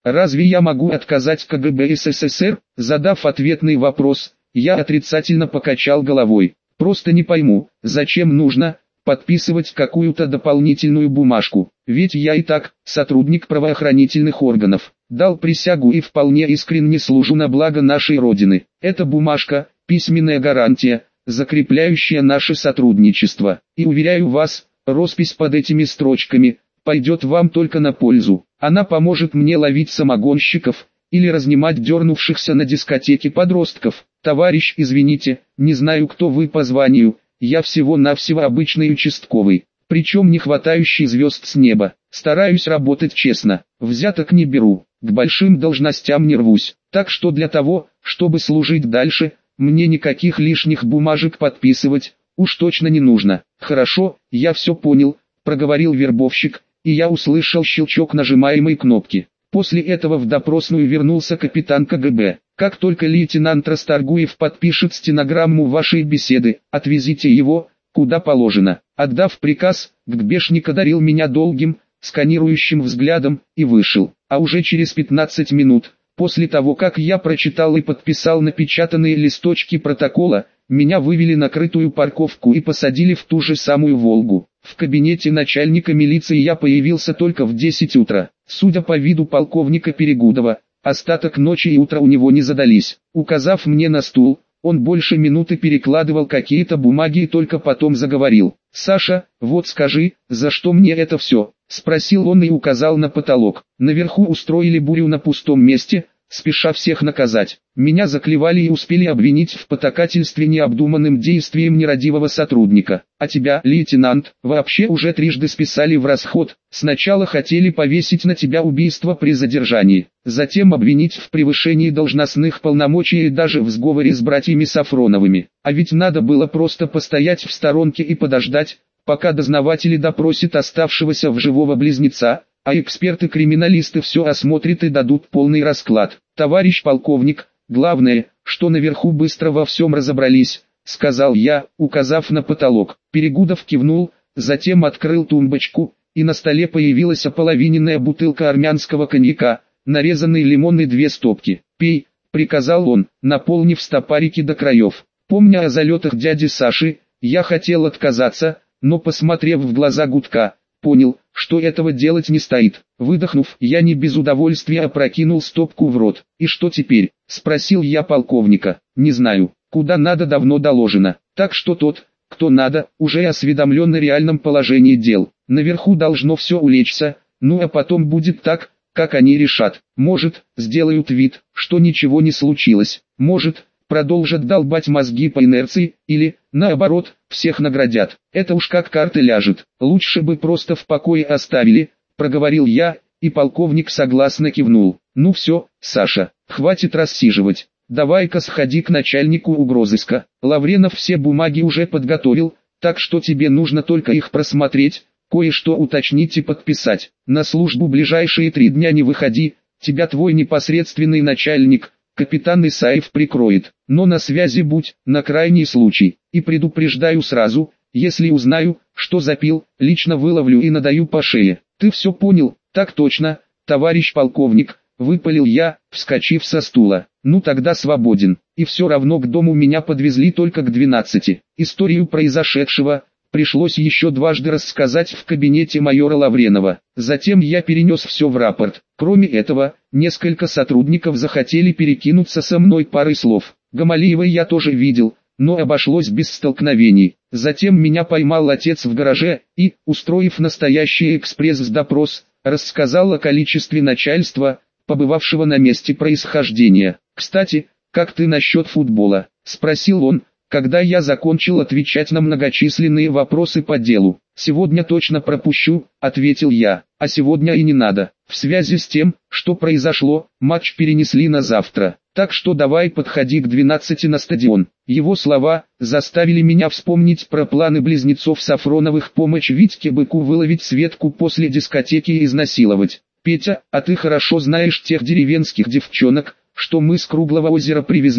Разве я могу отказать КГБ СССР? Задав ответный вопрос, я отрицательно покачал головой. Просто не пойму, зачем нужно подписывать какую-то дополнительную бумажку, ведь я и так сотрудник правоохранительных органов, дал присягу и вполне искренне служу на благо нашей Родины. Эта бумажка – письменная гарантия, закрепляющая наше сотрудничество, и уверяю вас, роспись под этими строчками пойдет вам только на пользу. Она поможет мне ловить самогонщиков или разнимать дернувшихся на дискотеке подростков. Товарищ, извините, не знаю, кто вы по званию. Я всего-навсего обычный участковый, причем не хватающий звезд с неба. Стараюсь работать честно, взяток не беру, к большим должностям не рвусь. Так что для того, чтобы служить дальше, мне никаких лишних бумажек подписывать, уж точно не нужно. Хорошо, я все понял, проговорил вербовщик, и я услышал щелчок нажимаемой кнопки. После этого в допросную вернулся капитан КГБ. Как только лейтенант Расторгуев подпишет стенограмму вашей беседы, отвезите его, куда положено. Отдав приказ, ГБшник одарил меня долгим, сканирующим взглядом, и вышел. А уже через 15 минут, после того как я прочитал и подписал напечатанные листочки протокола, меня вывели на крытую парковку и посадили в ту же самую «Волгу». В кабинете начальника милиции я появился только в 10 утра. Судя по виду полковника Перегудова, остаток ночи и утра у него не задались. Указав мне на стул, он больше минуты перекладывал какие-то бумаги и только потом заговорил. «Саша, вот скажи, за что мне это все?» — спросил он и указал на потолок. «Наверху устроили бурю на пустом месте, спеша всех наказать. Меня заклевали и успели обвинить в потакательстве необдуманным действием нерадивого сотрудника. А тебя, лейтенант, вообще уже трижды списали в расход. Сначала хотели повесить на тебя убийство при задержании, затем обвинить в превышении должностных полномочий и даже в сговоре с братьями Сафроновыми. А ведь надо было просто постоять в сторонке и подождать, пока дознаватели допросят оставшегося в живого близнеца, а эксперты-криминалисты все осмотрят и дадут полный расклад. Товарищ полковник, главное, что наверху быстро во всем разобрались», — сказал я, указав на потолок. Перегудов кивнул, затем открыл тумбочку, и на столе появилась ополовиненная бутылка армянского коньяка, нарезанный лимон и 2 стопки. «Пей», — приказал он, наполнив стопарики до краев. Помня о залетах дяди Саши, я хотел отказаться, но, посмотрев в глаза Гудка, понял, что этого делать не стоит. Выдохнув, я не без удовольствия опрокинул стопку в рот. «И что теперь?» — спросил я полковника. «Не знаю, куда надо давно доложено, так что тот, кто надо, уже осведомлен о реальном положении дел. Наверху должно все улечься, ну а потом будет так, как они решат. Может, сделают вид, что ничего не случилось, может, продолжат долбать мозги по инерции, или, наоборот, всех наградят. Это уж как карта ляжет. Лучше бы просто в покое оставили», — проговорил я, и полковник согласно кивнул. «Ну все, Саша, хватит рассиживать. Давай-ка сходи к начальнику угрозыска. Лавренов все бумаги уже подготовил, так что тебе нужно только их просмотреть, кое-что уточнить и подписать. На службу ближайшие 3 дня не выходи, тебя твой непосредственный начальник, капитан Исаев, прикроет, но на связи будь, на крайний случай, и предупреждаю сразу, если узнаю, что запил, лично выловлю и надаю по шее. Ты все понял?» «Так точно, товарищ полковник», — выпалил я, вскочив со стула. «Ну тогда свободен». И все равно к дому меня подвезли только к 12. Историю произошедшего пришлось еще дважды рассказать в кабинете майора Лавренова. Затем я перенес все в рапорт. Кроме этого, несколько сотрудников захотели перекинуться со мной парой слов. Гамалиева я тоже видел, но обошлось без столкновений. Затем меня поймал отец в гараже и, устроив настоящий экспресс-допрос, рассказал о количестве начальства, побывавшего на месте происхождения. «Кстати, как ты насчет футбола?» — спросил он, когда я закончил отвечать на многочисленные вопросы по делу. «Сегодня точно пропущу», — ответил я. «А сегодня и не надо. В связи с тем, что произошло, матч перенесли на завтра. Так что давай подходи к 12 на стадион». Его слова заставили меня вспомнить про планы близнецов Сафроновых помочь Витьке Быку выловить Светку после дискотеки и изнасиловать. «Петя, а ты хорошо знаешь тех деревенских девчонок, что мы с Круглого озера привезли»,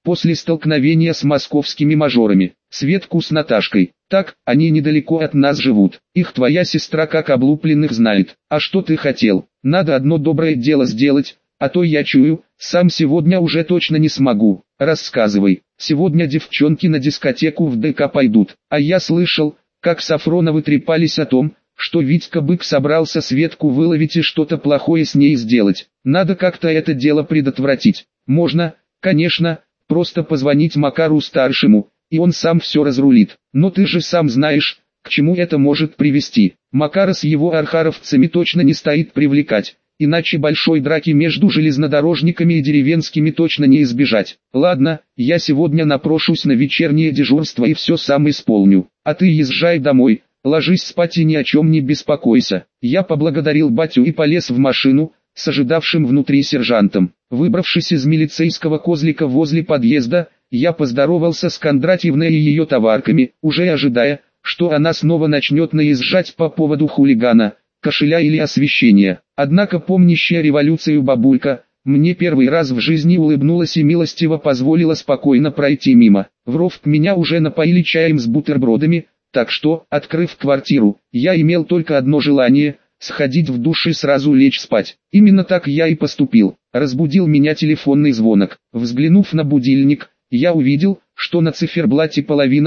после столкновения с московскими мажорами. Светку с Наташкой. Так, они недалеко от нас живут. Их твоя сестра как облупленных знает. А что ты хотел? Надо одно доброе дело сделать, а то я чую, сам сегодня уже точно не смогу. Рассказывай. Сегодня девчонки на дискотеку в ДК пойдут. А я слышал, как Сафроновы трепались о том, что Витька Бык собрался Светку выловить и что-то плохое с ней сделать. Надо как-то это дело предотвратить. Можно, конечно, просто позвонить Макару-старшему, и он сам все разрулит. Но ты же сам знаешь, к чему это может привести. Макара с его архаровцами точно не стоит привлекать, иначе большой драки между железнодорожниками и деревенскими точно не избежать. Ладно, я сегодня напрошусь на вечернее дежурство и все сам исполню. А ты езжай домой, ложись спать и ни о чем не беспокойся. Я поблагодарил батю и полез в машину, с ожидавшим внутри сержантом. Выбравшись из милицейского козлика возле подъезда, я поздоровался с Кондратьевной и ее товарками, уже ожидая, что она снова начнет наезжать по поводу хулигана, кошеля или освещения. Однако помнящая революцию бабулька, мне первый раз в жизни улыбнулась и милостиво позволила спокойно пройти мимо. В Ровк меня уже напоили чаем с бутербродами, так что, открыв квартиру, я имел только одно желание – сходить в душ и сразу лечь спать. Именно так я и поступил. Разбудил меня телефонный звонок. Взглянув на будильник, я увидел, что на циферблате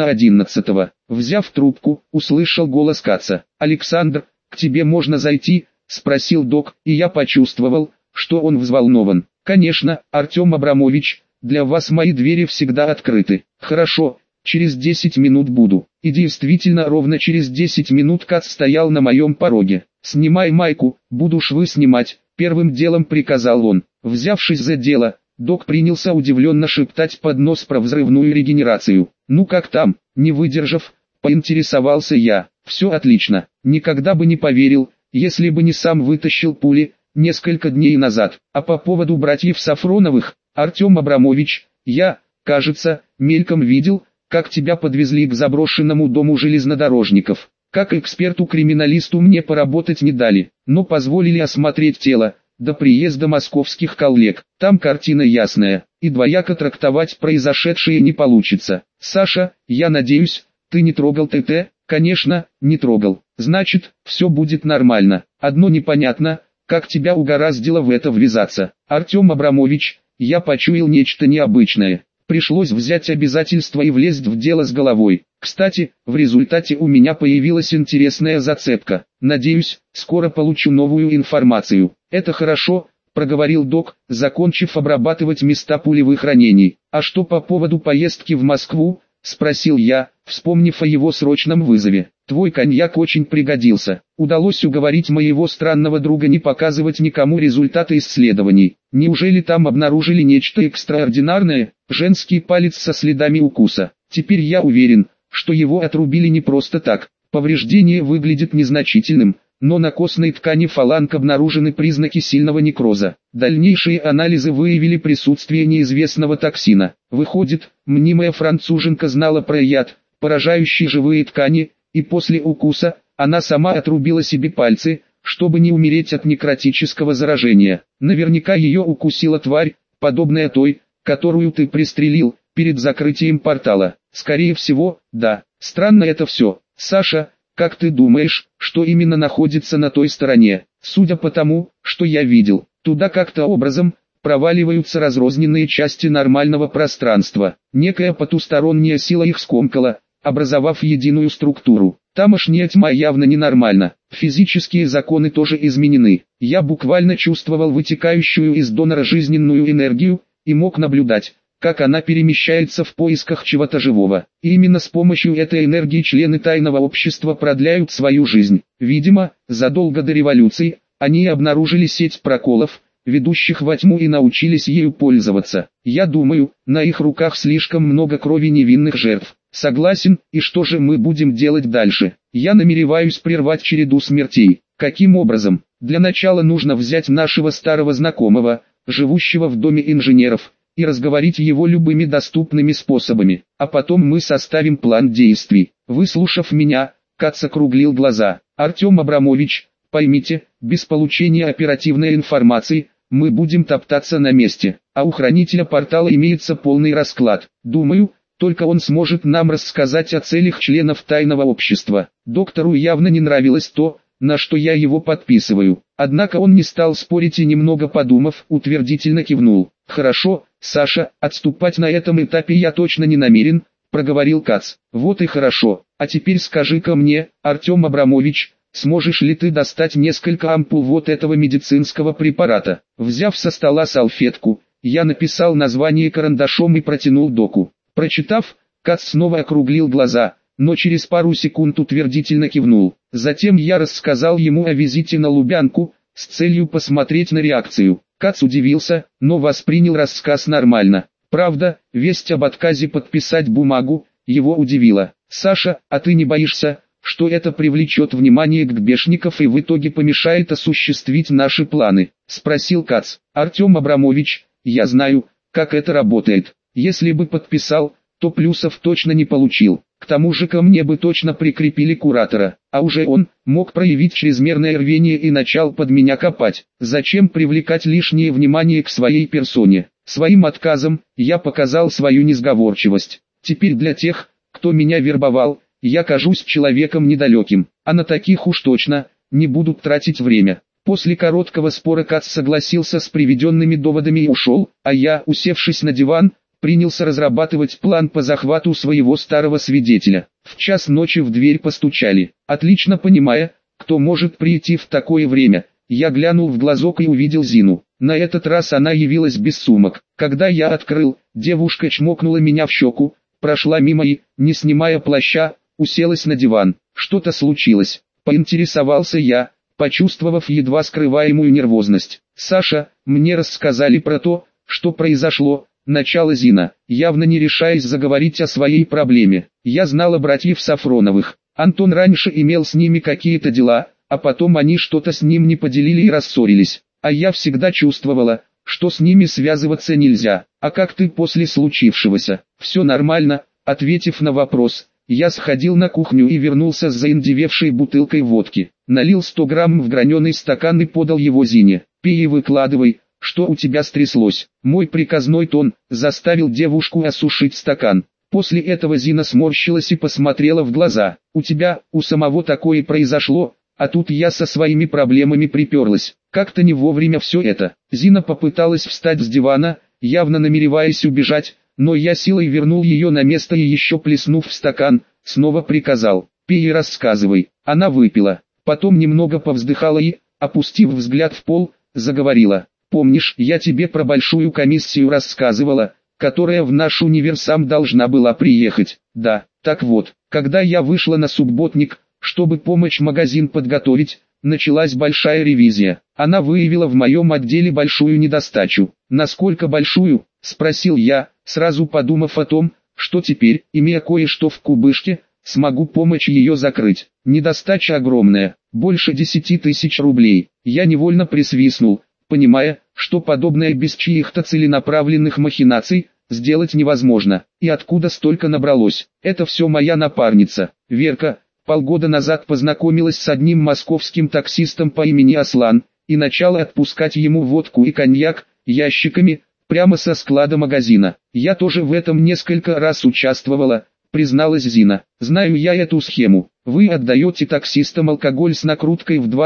10:30. Взяв трубку, услышал голос Каца. «Александр, к тебе можно зайти?» – спросил док, и я почувствовал, что он взволнован. «Конечно, Артем Абрамович, для вас мои двери всегда открыты». «Хорошо, через 10 минут буду». И действительно ровно через 10 минут Кац стоял на моем пороге. «Снимай майку, буду швы снимать», — первым делом приказал он. Взявшись за дело, док принялся удивленно шептать под нос про взрывную регенерацию. «Ну как там?» — не выдержав, поинтересовался я. «Все отлично, никогда бы не поверил, если бы не сам вытащил пули, несколько дней назад. А по поводу братьев Сафроновых, Артем Абрамович, я, кажется, мельком видел, как тебя подвезли к заброшенному дому железнодорожников. Как эксперту-криминалисту мне поработать не дали, но позволили осмотреть тело, до приезда московских коллег. Там картина ясная, и двояко трактовать произошедшее не получится. Саша, я надеюсь, ты не трогал ТТ?» «Конечно, не трогал. Значит, все будет нормально. Одно непонятно, как тебя угораздило в это ввязаться. Артем Абрамович, я почуял нечто необычное. Пришлось взять обязательства и влезть в дело с головой. Кстати, в результате у меня появилась интересная зацепка. Надеюсь, скоро получу новую информацию». «Это хорошо», — проговорил док, закончив обрабатывать места пулевых ранений. «А что по поводу поездки в Москву?» — спросил я, вспомнив о его срочном вызове. «Твой коньяк очень пригодился. Удалось уговорить моего странного друга не показывать никому результаты исследований. Неужели там обнаружили нечто экстраординарное?» «Женский палец со следами укуса. Теперь я уверен, что его отрубили не просто так. Повреждение выглядит незначительным, но на костной ткани фаланг обнаружены признаки сильного некроза. Дальнейшие анализы выявили присутствие неизвестного токсина. Выходит, мнимая француженка знала про яд, поражающий живые ткани, и после укуса, она сама отрубила себе пальцы, чтобы не умереть от некротического заражения. Наверняка ее укусила тварь, подобная той, которую ты пристрелил, перед закрытием портала. Скорее всего, да. Странно это все. Саша, как ты думаешь, что именно находится на той стороне? Судя по тому, что я видел, туда как-то образом проваливаются разрозненные части нормального пространства. Некая потусторонняя сила их скомкала, образовав единую структуру. Тамошняя тьма явно ненормальна. Физические законы тоже изменены. Я буквально чувствовал вытекающую из донора жизненную энергию, и мог наблюдать, как она перемещается в поисках чего-то живого. И именно с помощью этой энергии члены тайного общества продляют свою жизнь. Видимо, задолго до революции, они обнаружили сеть проколов, ведущих во тьму, и научились ею пользоваться. Я думаю, на их руках слишком много крови невинных жертв. Согласен, и что же мы будем делать дальше? Я намереваюсь прервать череду смертей. Каким образом? Для начала нужно взять нашего старого знакомого, живущего в доме инженеров, и разговорить его любыми доступными способами. А потом мы составим план действий. Выслушав меня, Кац округлил глаза. «Артем Абрамович, поймите, без получения оперативной информации, мы будем топтаться на месте, а у хранителя портала имеется полный расклад. Думаю, только он сможет нам рассказать о целях членов тайного общества. Доктору явно не нравилось то, на что я его подписываю. Однако он не стал спорить и, немного подумав, утвердительно кивнул. «Хорошо, Саша, отступать на этом этапе я точно не намерен», — проговорил Кац. «Вот и хорошо. А теперь скажи-ка мне, Артем Абрамович, сможешь ли ты достать несколько ампул вот этого медицинского препарата?» Взяв со стола салфетку, я написал название карандашом и протянул доку. Прочитав, Кац снова округлил глаза, но через пару секунд утвердительно кивнул. Затем я рассказал ему о визите на Лубянку, с целью посмотреть на реакцию. Кац удивился, но воспринял рассказ нормально. Правда, весть об отказе подписать бумагу его удивила. «Саша, а ты не боишься, что это привлечет внимание к Гбешников и в итоге помешает осуществить наши планы?» — спросил Кац. «Артем Абрамович, я знаю, как это работает. Если бы подписал, то плюсов точно не получил. К тому же ко мне бы точно прикрепили куратора, а уже он мог проявить чрезмерное рвение и начал под меня копать. Зачем привлекать лишнее внимание к своей персоне? Своим отказом я показал свою несговорчивость. Теперь для тех, кто меня вербовал, я кажусь человеком недалеким, а на таких уж точно не будут тратить время». После короткого спора Кац согласился с приведенными доводами и ушел, а я, усевшись на диван, принялся разрабатывать план по захвату своего старого свидетеля. В час ночи в дверь постучали. Отлично понимая, кто может прийти в такое время, я глянул в глазок и увидел Зину. На этот раз она явилась без сумок. Когда я открыл, девушка чмокнула меня в щеку, прошла мимо и, не снимая плаща, уселась на диван. «Что-то случилось?» — поинтересовался я, почувствовав едва скрываемую нервозность. «Саша, мне рассказали про то, что произошло», — начала Зина, явно не решаясь заговорить о своей проблеме. «Я знала братьев Сафроновых. Антон раньше имел с ними какие-то дела, а потом они что-то с ним не поделили и рассорились. А я всегда чувствовала, что с ними связываться нельзя. А как ты после случившегося?» «Все нормально», — ответив на вопрос, я сходил на кухню и вернулся с заиндевевшей бутылкой водки. Налил 100 грамм в граненый стакан и подал его Зине. «Пей и выкладывай, что у тебя стряслось». Мой приказной тон заставил девушку осушить стакан. После этого Зина сморщилась и посмотрела в глаза. «У тебя, у самого такое произошло, а тут я со своими проблемами приперлась. Как-то не вовремя все это». Зина попыталась встать с дивана, явно намереваясь убежать, но я силой вернул ее на место и, еще плеснув в стакан, снова приказал: «Пей и рассказывай». Она выпила, потом немного повздыхала и, опустив взгляд в пол, заговорила: «Помнишь, я тебе про большую комиссию рассказывала, которая в наш универсам должна была приехать?» «Да, так вот, когда я вышла на субботник, чтобы помочь магазин подготовить, началась большая ревизия. Она выявила в моем отделе большую недостачу». «Насколько большую?» — спросил я, сразу подумав о том, что теперь, имея кое-что в кубышке, смогу помочь ее закрыть. «Недостача огромная, больше 10 тысяч рублей». Я невольно присвистнул, понимая, что подобное без чьих-то целенаправленных махинаций сделать невозможно. И откуда столько набралось? Это все моя напарница, Верка. Полгода назад познакомилась с одним московским таксистом по имени Аслан, и начала отпускать ему водку и коньяк, ящиками, прямо со склада магазина. «Я тоже в этом несколько раз участвовала», — призналась Зина. «Знаю я эту схему. Вы отдаете таксистам алкоголь с накруткой в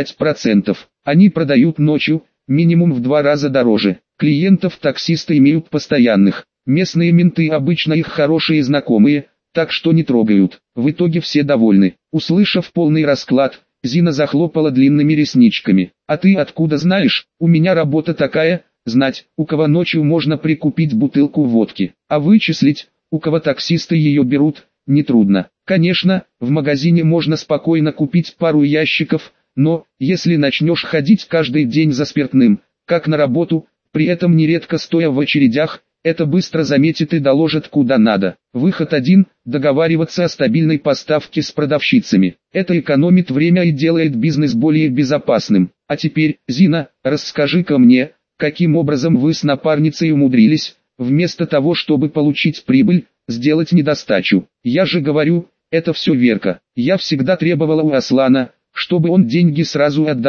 25%. Они продают ночью, минимум в 2 раза дороже. Клиентов таксисты имеют постоянных. Местные менты обычно их хорошие знакомые, так что не трогают. В итоге все довольны». Услышав полный расклад, Зина захлопала длинными ресничками. «А ты откуда знаешь? У меня работа такая, знать, у кого ночью можно прикупить бутылку водки, а вычислить, у кого таксисты ее берут, нетрудно. Конечно, в магазине можно спокойно купить пару ящиков, но, если начнешь ходить каждый день за спиртным, как на работу, при этом нередко стоя в очередях, это быстро заметит и доложит куда надо. Выход один – договариваться о стабильной поставке с продавщицами. Это экономит время и делает бизнес более безопасным. А теперь, Зина, расскажи-ка мне, каким образом вы с напарницей умудрились, вместо того чтобы получить прибыль, сделать недостачу? Я же говорю, это все Верка. Я всегда требовала у Аслана, чтобы он деньги сразу отдавал.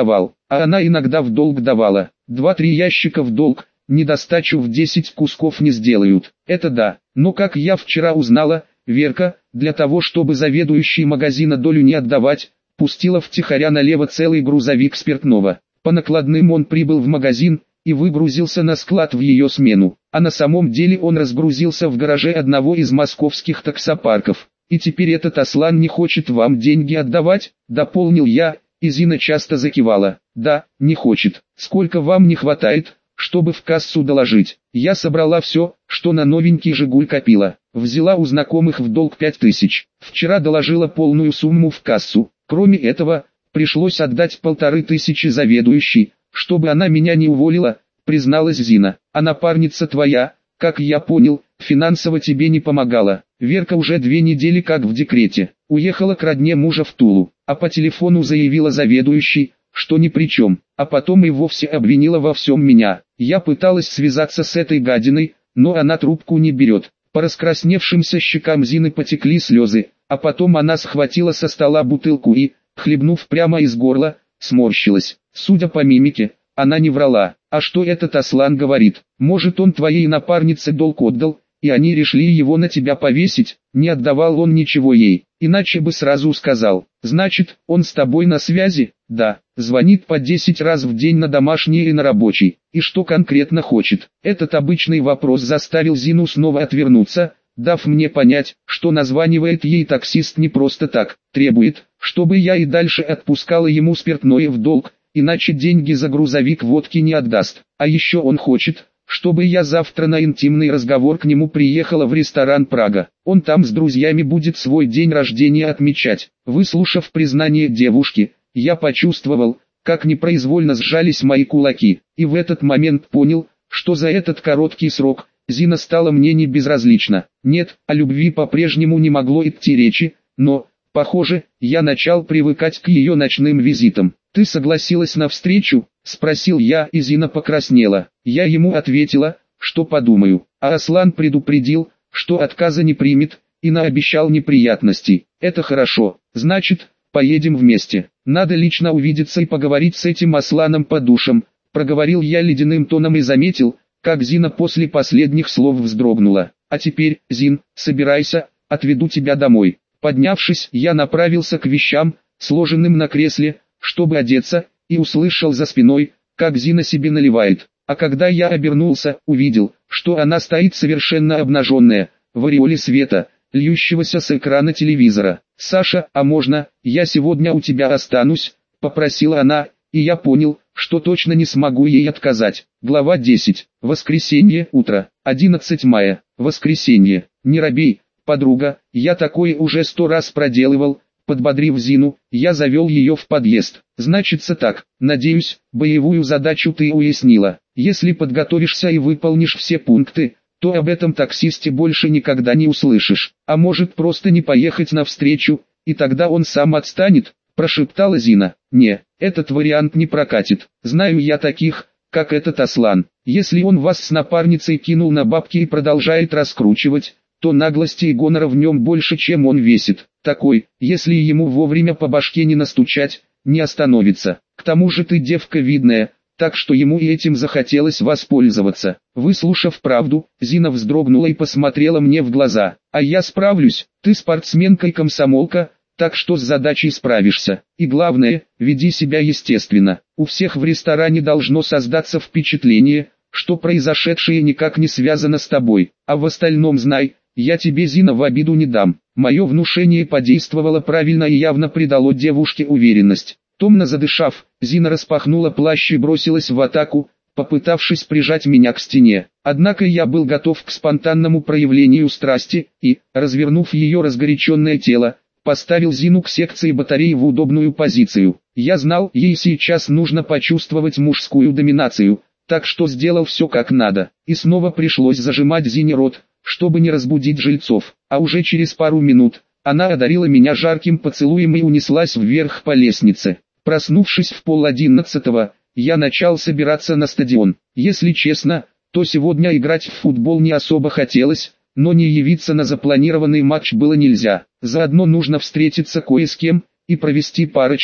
а она иногда в долг давала. 2-3 ящика в долг, недостачу в 10 кусков не сделают. Это да, но как я вчера узнала, Верка, для того чтобы заведующий магазина долю не отдавать, пустила втихаря налево целый грузовик спиртного. По накладным он прибыл в магазин и выгрузился на склад в ее смену, а на самом деле он разгрузился в гараже одного из московских таксопарков. И теперь этот Аслан не хочет вам деньги отдавать, дополнил я, и Зина часто закивала. Да, не хочет. Сколько вам не хватает, чтобы в кассу доложить? Я собрала все, что на новенький «Жигуль» копила. Взяла у знакомых в долг 5000. Вчера доложила полную сумму в кассу. Кроме этого, пришлось отдать 1500 заведующей, чтобы она меня не уволила, призналась Зина. А напарница твоя, как я понял, финансово тебе не помогала. Верка уже 2 недели как в декрете. Уехала к родне мужа в Тулу, а по телефону заявила заведующей, что ни при чем, а потом и вовсе обвинила во всем меня. Я пыталась связаться с этой гадиной, но она трубку не берет. По раскрасневшимся щекам Зины потекли слезы, а потом она схватила со стола бутылку и, хлебнув прямо из горла, сморщилась. Судя по мимике, она не врала. А что этот Аслан говорит? Может, он твоей напарнице долг отдал, и они решили его на тебя повесить? Не отдавал он ничего ей, иначе бы сразу сказал. Значит, он с тобой на связи? Да, звонит по 10 раз в день на домашний и на рабочий. И что конкретно хочет? Этот обычный вопрос заставил Зину снова отвернуться, дав мне понять, что названивает ей таксист не просто так, требует, чтобы я и дальше отпускала ему спиртное в долг, иначе деньги за грузовик водки не отдаст. А еще он хочет, чтобы я завтра на интимный разговор к нему приехала в ресторан «Прага». Он там с друзьями будет свой день рождения отмечать. Выслушав признание девушки, я почувствовал, как непроизвольно сжались мои кулаки, и в этот момент понял, что за этот короткий срок Зина стала мне не безразлична. Нет, о любви по-прежнему не могло идти речи, но, похоже, я начал привыкать к ее ночным визитам. «Ты согласилась на встречу?» — спросил я, и Зина покраснела. Я ему ответила, что подумаю, а Аслан предупредил, что отказа не примет, и наобещал неприятностей. «Это хорошо, значит, поедем вместе. Надо лично увидеться и поговорить с этим Асланом по душам», — проговорил я ледяным тоном и заметил, как Зина после последних слов вздрогнула. «А теперь, Зин, собирайся, отведу тебя домой». Поднявшись, я направился к вещам, сложенным на кресле, чтобы одеться, и услышал за спиной, как Зина себе наливает. А когда я обернулся, увидел, что она стоит совершенно обнаженная, в ореоле света, льющегося с экрана телевизора. «Саша, а можно, я сегодня у тебя останусь?» — попросила она, и я понял, что точно не смогу ей отказать. Глава 10. Воскресенье, утро, 11 мая, воскресенье. «Не робей, подруга, я такое уже 100 раз проделывал». Подбодрив Зину, я завел ее в подъезд. «Значится так, надеюсь, боевую задачу ты уяснила. Если подготовишься и выполнишь все пункты, то об этом таксисте больше никогда не услышишь. А может просто не поехать навстречу, и тогда он сам отстанет», – прошептала Зина. «Не, этот вариант не прокатит. Знаю я таких, как этот Аслан. Если он вас с напарницей кинул на бабки и продолжает раскручивать, то наглости и гонора в нем больше, чем он весит. Такой, если ему вовремя по башке не настучать, не остановится. К тому же ты девка видная, так что ему и этим захотелось воспользоваться». Выслушав правду, Зина вздрогнула и посмотрела мне в глаза. «А я справлюсь, ты спортсменка и комсомолка, так что с задачей справишься. И главное, веди себя естественно. У всех в ресторане должно создаться впечатление, что произошедшее никак не связано с тобой. А в остальном знай, я тебе, Зина, в обиду не дам». Мое внушение подействовало правильно и явно придало девушке уверенность. Томно задышав, Зина распахнула плащ и бросилась в атаку, попытавшись прижать меня к стене. Однако я был готов к спонтанному проявлению страсти и, развернув ее разгоряченное тело, поставил Зину к секции батареи в удобную позицию. Я знал, ей сейчас нужно почувствовать мужскую доминацию, так что сделал все как надо. И снова пришлось зажимать Зине рот, чтобы не разбудить жильцов. А уже через пару минут, она одарила меня жарким поцелуем и унеслась вверх по лестнице. Проснувшись в 10:30, я начал собираться на стадион. Если честно, то сегодня играть в футбол не особо хотелось, но не явиться на запланированный матч было нельзя. Заодно нужно встретиться кое с кем и провести парочку,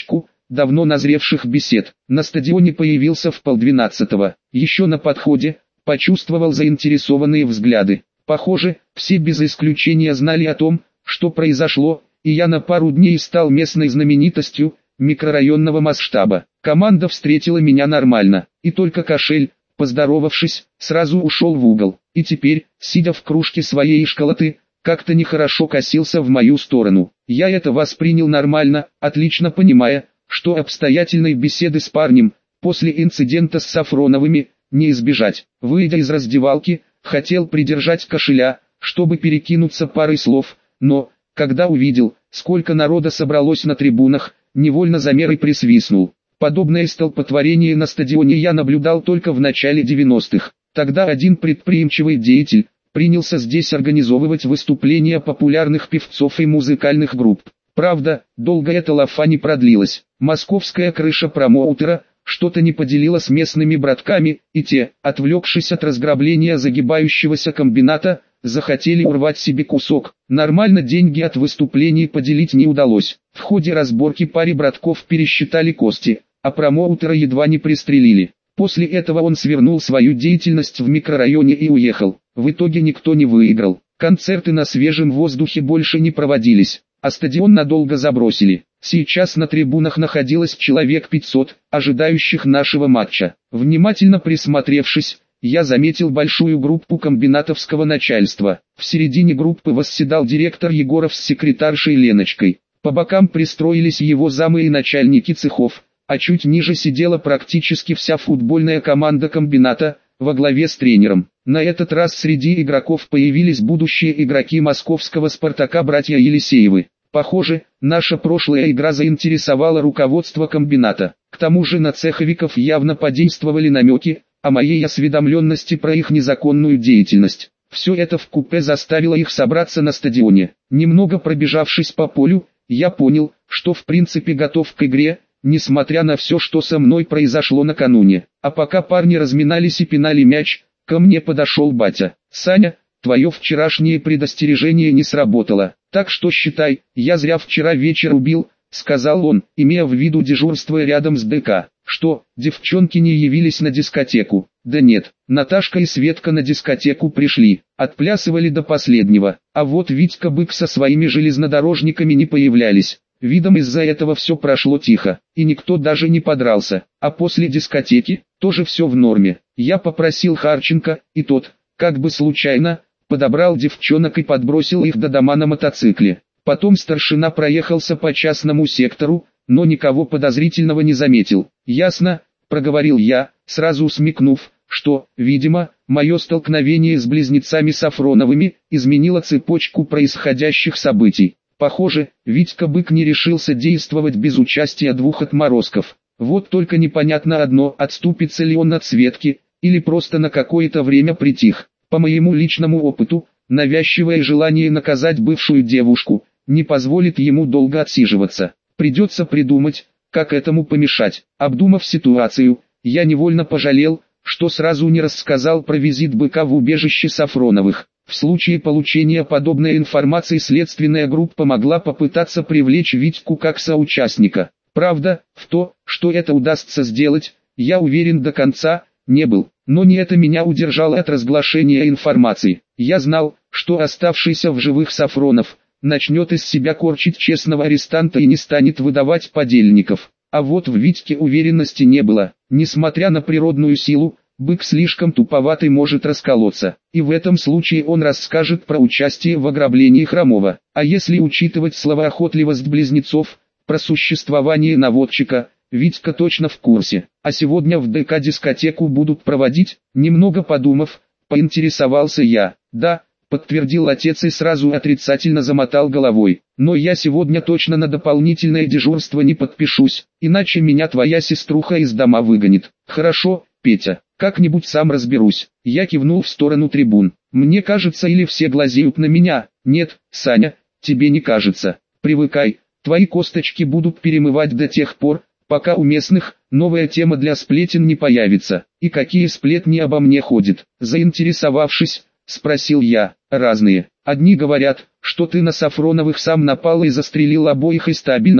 давно назревших бесед. На стадионе появился в 11:30. Еще на подходе, почувствовал заинтересованные взгляды. Похоже, все без исключения знали о том, что произошло, и я на пару дней стал местной знаменитостью микрорайонного масштаба. Команда встретила меня нормально, и только Кошель, поздоровавшись, сразу ушел в угол, и теперь, сидя в кружке своей школоты, как-то нехорошо косился в мою сторону. Я это воспринял нормально, отлично понимая, что обстоятельной беседы с парнем, после инцидента с Сафроновыми, не избежать. Выйдя из раздевалки, хотел придержать Кошеля, чтобы перекинуться парой слов, но, когда увидел, сколько народа собралось на трибунах, невольно замер и присвистнул. Подобное столпотворение на стадионе я наблюдал только в начале 90-х. Тогда один предприимчивый деятель принялся здесь организовывать выступления популярных певцов и музыкальных групп. Правда, долго эта лафа не продлилась. Московская крыша промоутера что-то не поделила с местными братками, и те, отвлекшись от разграбления загибающегося комбината, захотели урвать себе кусок. Нормально деньги от выступлений поделить не удалось. В ходе разборки паре братков пересчитали кости, а промоутера едва не пристрелили. После этого он свернул свою деятельность в микрорайоне и уехал. В итоге никто не выиграл. Концерты на свежем воздухе больше не проводились, а стадион надолго забросили. Сейчас на трибунах находилось человек 500, ожидающих нашего матча. Внимательно присмотревшись, я заметил большую группу комбинатовского начальства. В середине группы восседал директор Егоров с секретаршей Леночкой. По бокам пристроились его замы и начальники цехов, а чуть ниже сидела практически вся футбольная команда комбината, во главе с тренером. На этот раз среди игроков появились будущие игроки московского «Спартака» братья Елисеевы. Похоже, наша прошлая игра заинтересовала руководство комбината. К тому же на цеховиков явно подействовали намеки о моей осведомленности про их незаконную деятельность. Все это вкупе заставило их собраться на стадионе. Немного пробежавшись по полю, я понял, что в принципе готов к игре, несмотря на все, что со мной произошло накануне. А пока парни разминались и пинали мяч, ко мне подошел батя. «Саня, твое вчерашнее предостережение не сработало, так что считай, я зря вчера вечер убил», — сказал он, имея в виду дежурство рядом с ДК. «Что, девчонки не явились на дискотеку?» «Да нет, Наташка и Светка на дискотеку пришли, отплясывали до последнего, а вот Витька Бык со своими железнодорожниками не появлялись». Видом из-за этого все прошло тихо, и никто даже не подрался, а после дискотеки, тоже все в норме. Я попросил Харченко, и тот, как бы случайно, подобрал девчонок и подбросил их до дома на мотоцикле. Потом старшина проехался по частному сектору, но никого подозрительного не заметил. «Ясно», — проговорил я, сразу смекнув, что, видимо, мое столкновение с близнецами Сафроновыми изменило цепочку происходящих событий. Похоже, Витька Бык не решился действовать без участия двух отморозков. Вот только непонятно одно, отступится ли он от Светки, или просто на какое-то время притих. По моему личному опыту, навязчивое желание наказать бывшую девушку не позволит ему долго отсиживаться. Придется придумать, как этому помешать. Обдумав ситуацию, я невольно пожалел, что сразу не рассказал про визит Быка в убежище Сафроновых. В случае получения подобной информации следственная группа могла попытаться привлечь Витьку как соучастника. Правда, в то, что это удастся сделать, я уверен до конца, не был. Но не это меня удержало от разглашения информации. Я знал, что оставшийся в живых Сафронов начнет из себя корчить честного арестанта и не станет выдавать подельников. А вот в Витьке уверенности не было. Несмотря на природную силу, Бык слишком туповатый, может расколоться, и в этом случае он расскажет про участие в ограблении Хромова. А если учитывать словоохотливость близнецов, про существование наводчика, Витька точно в курсе. А сегодня в ДК дискотеку будут проводить? Немного подумав, поинтересовался я. «Да», — подтвердил отец и сразу отрицательно замотал головой. «Но я сегодня точно на дополнительное дежурство не подпишусь, иначе меня твоя сеструха из дома выгонит». «Хорошо, Петя, как-нибудь сам разберусь». Я кивнул в сторону трибун. «Мне кажется, или все глазеют на меня?» «Нет, Саня, тебе не кажется. Привыкай, твои косточки будут перемывать до тех пор, пока у местных новая тема для сплетен не появится». «И какие сплетни обо мне ходят?» Заинтересовавшись, спросил я. «Разные. Одни говорят, что ты на Сафроновых сам напал и застрелил обоих из стабильного,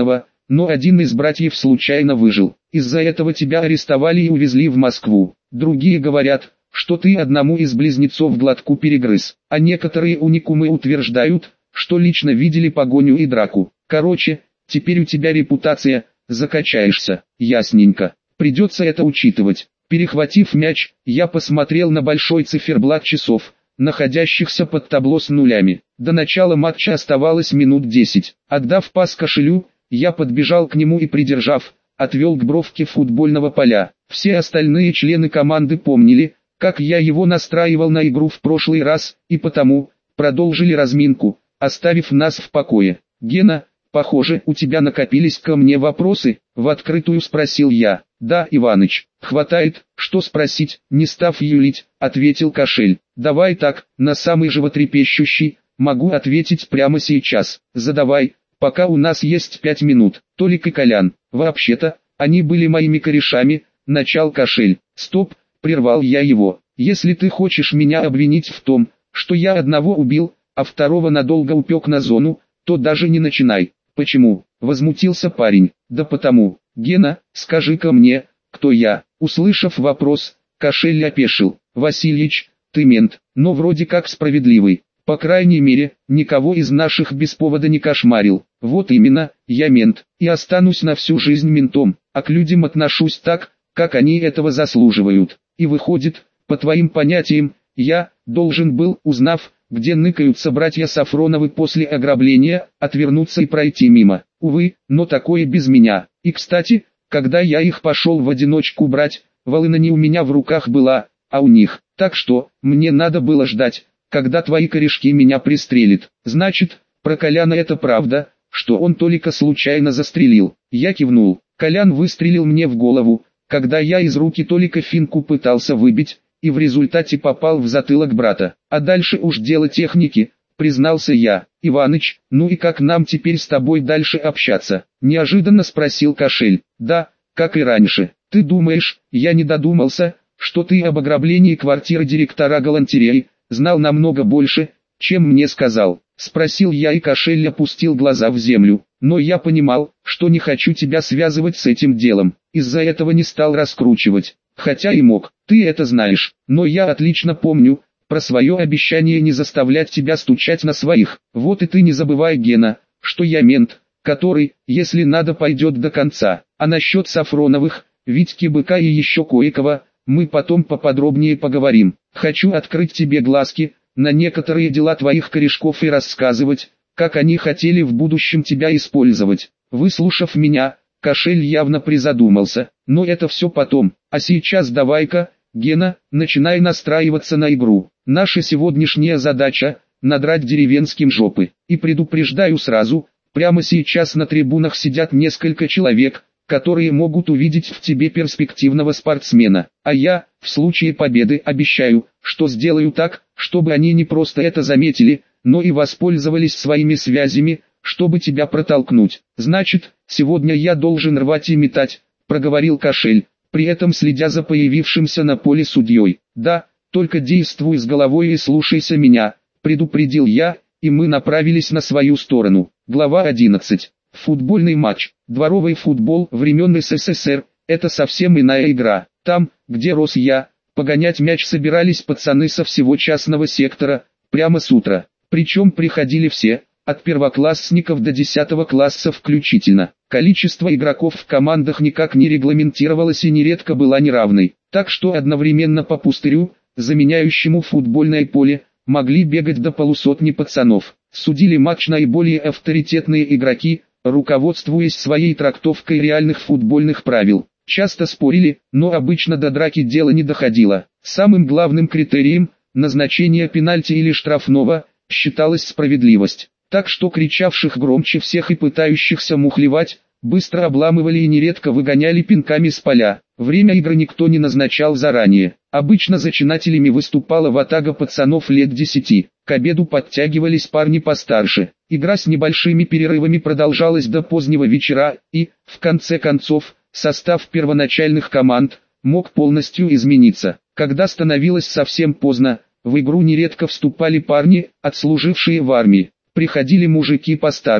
но один из братьев случайно выжил. Из-за этого тебя арестовали и увезли в Москву. Другие говорят, что ты одному из близнецов глотку перегрыз, а некоторые уникумы утверждают, что лично видели погоню и драку. Короче, теперь у тебя репутация, закачаешься. Ясненько. Придется это учитывать. Перехватив мяч, я посмотрел на большой циферблат часов, находящихся под табло с нулями. До начала матча оставалось минут 10. Отдав пас Кошелю, я подбежал к нему и, придержав, отвел к бровке футбольного поля. Все остальные члены команды помнили, как я его настраивал на игру в прошлый раз, и потому продолжили разминку, оставив нас в покое. «Гена, похоже, у тебя накопились ко мне вопросы?» — в открытую спросил я. «Да, Иваныч, хватает, что спросить», — не став юлить, ответил Кошель. «Давай так, на самый животрепещущий, могу ответить прямо сейчас. Задавай, пока у нас есть 5 минут». Толик и Колян, вообще-то, они были моими корешами, начал Кошель. «Стоп», — прервал я его. «Если ты хочешь меня обвинить в том, что я одного убил, а второго надолго упек на зону, то даже не начинай». «Почему?» — возмутился парень. «Да потому, Гена, скажи-ка мне, кто я?» Услышав вопрос, Кошель опешил. «Васильич, ты мент, но вроде как справедливый. По крайней мере, никого из наших без повода не кошмарил». «Вот именно, я мент, и останусь на всю жизнь ментом, а к людям отношусь так, как они этого заслуживают. И выходит, по твоим понятиям, я должен был, узнав, где ныкаются братья Сафроновы после ограбления, отвернуться и пройти мимо. Увы, но такое без меня. И кстати, когда я их пошел в одиночку брать, волына не у меня в руках была, а у них. Так что, мне надо было ждать, когда твои корешки меня пристрелят. Значит, про Коляна это правда, что он Толика случайно застрелил». Я кивнул. Колян выстрелил мне в голову, когда я из руки Толика финку пытался выбить, и в результате попал в затылок брата. А дальше уж дело техники, признался я. «Иваныч, ну и как нам теперь с тобой дальше общаться?» — неожиданно спросил Кошель. «Да, как и раньше. Ты думаешь, я не додумался, что ты об ограблении квартиры директора галантереи знал намного больше, чем мне сказал?» — спросил я, и Кошель опустил глаза в землю. «Но я понимал, что не хочу тебя связывать с этим делом, из-за этого не стал раскручивать. Хотя и мог, ты это знаешь, но я отлично помню про свое обещание не заставлять тебя стучать на своих. Вот и ты не забывай, Гена, что я мент, который, если надо, пойдет до конца. А насчет Сафроновых, Витьки Быка и еще кое-кого, мы потом поподробнее поговорим. Хочу открыть тебе глазки на некоторые дела твоих корешков и рассказывать, как они хотели в будущем тебя использовать». Выслушав меня, Кошель явно призадумался. «Но это все потом, а сейчас давай-ка, Гена, начинай настраиваться на игру. Наша сегодняшняя задача — надрать деревенским жопы. И предупреждаю сразу, прямо сейчас на трибунах сидят несколько человек, которые могут увидеть в тебе перспективного спортсмена. А я, в случае победы, обещаю, что сделаю так, чтобы они не просто это заметили, но и воспользовались своими связями, чтобы тебя протолкнуть. Значит, сегодня я должен рвать и метать», — проговорил Кошель, при этом следя за появившимся на поле судьей. «Да, только действуй с головой и слушайся меня», — предупредил я, и мы направились на свою сторону. Глава 11. Футбольный матч. Дворовый футбол времен СССР – это совсем иная игра. Там, где рос я, погонять мяч собирались пацаны со всего частного сектора, прямо с утра. Причем приходили все, от первоклассников до 10 класса включительно. Количество игроков в командах никак не регламентировалось и нередко было неравной. Так что одновременно по пустырю, заменяющему футбольное поле, могли бегать до полусотни пацанов. Судили матч наиболее авторитетные игроки, руководствуясь своей трактовкой реальных футбольных правил. Часто спорили, но обычно до драки дело не доходило. Самым главным критерием назначения пенальти или штрафного считалась справедливость. Так что кричавших громче всех и пытающихся мухлевать, быстро обламывали и нередко выгоняли пинками с поля. Время игры никто не назначал заранее. Обычно зачинателями выступала ватага пацанов лет 10. К обеду подтягивались парни постарше. Игра с небольшими перерывами продолжалась до позднего вечера, и, в конце концов, состав первоначальных команд мог полностью измениться. Когда становилось совсем поздно, в игру нередко вступали парни, отслужившие в армии. Приходили мужики постарше.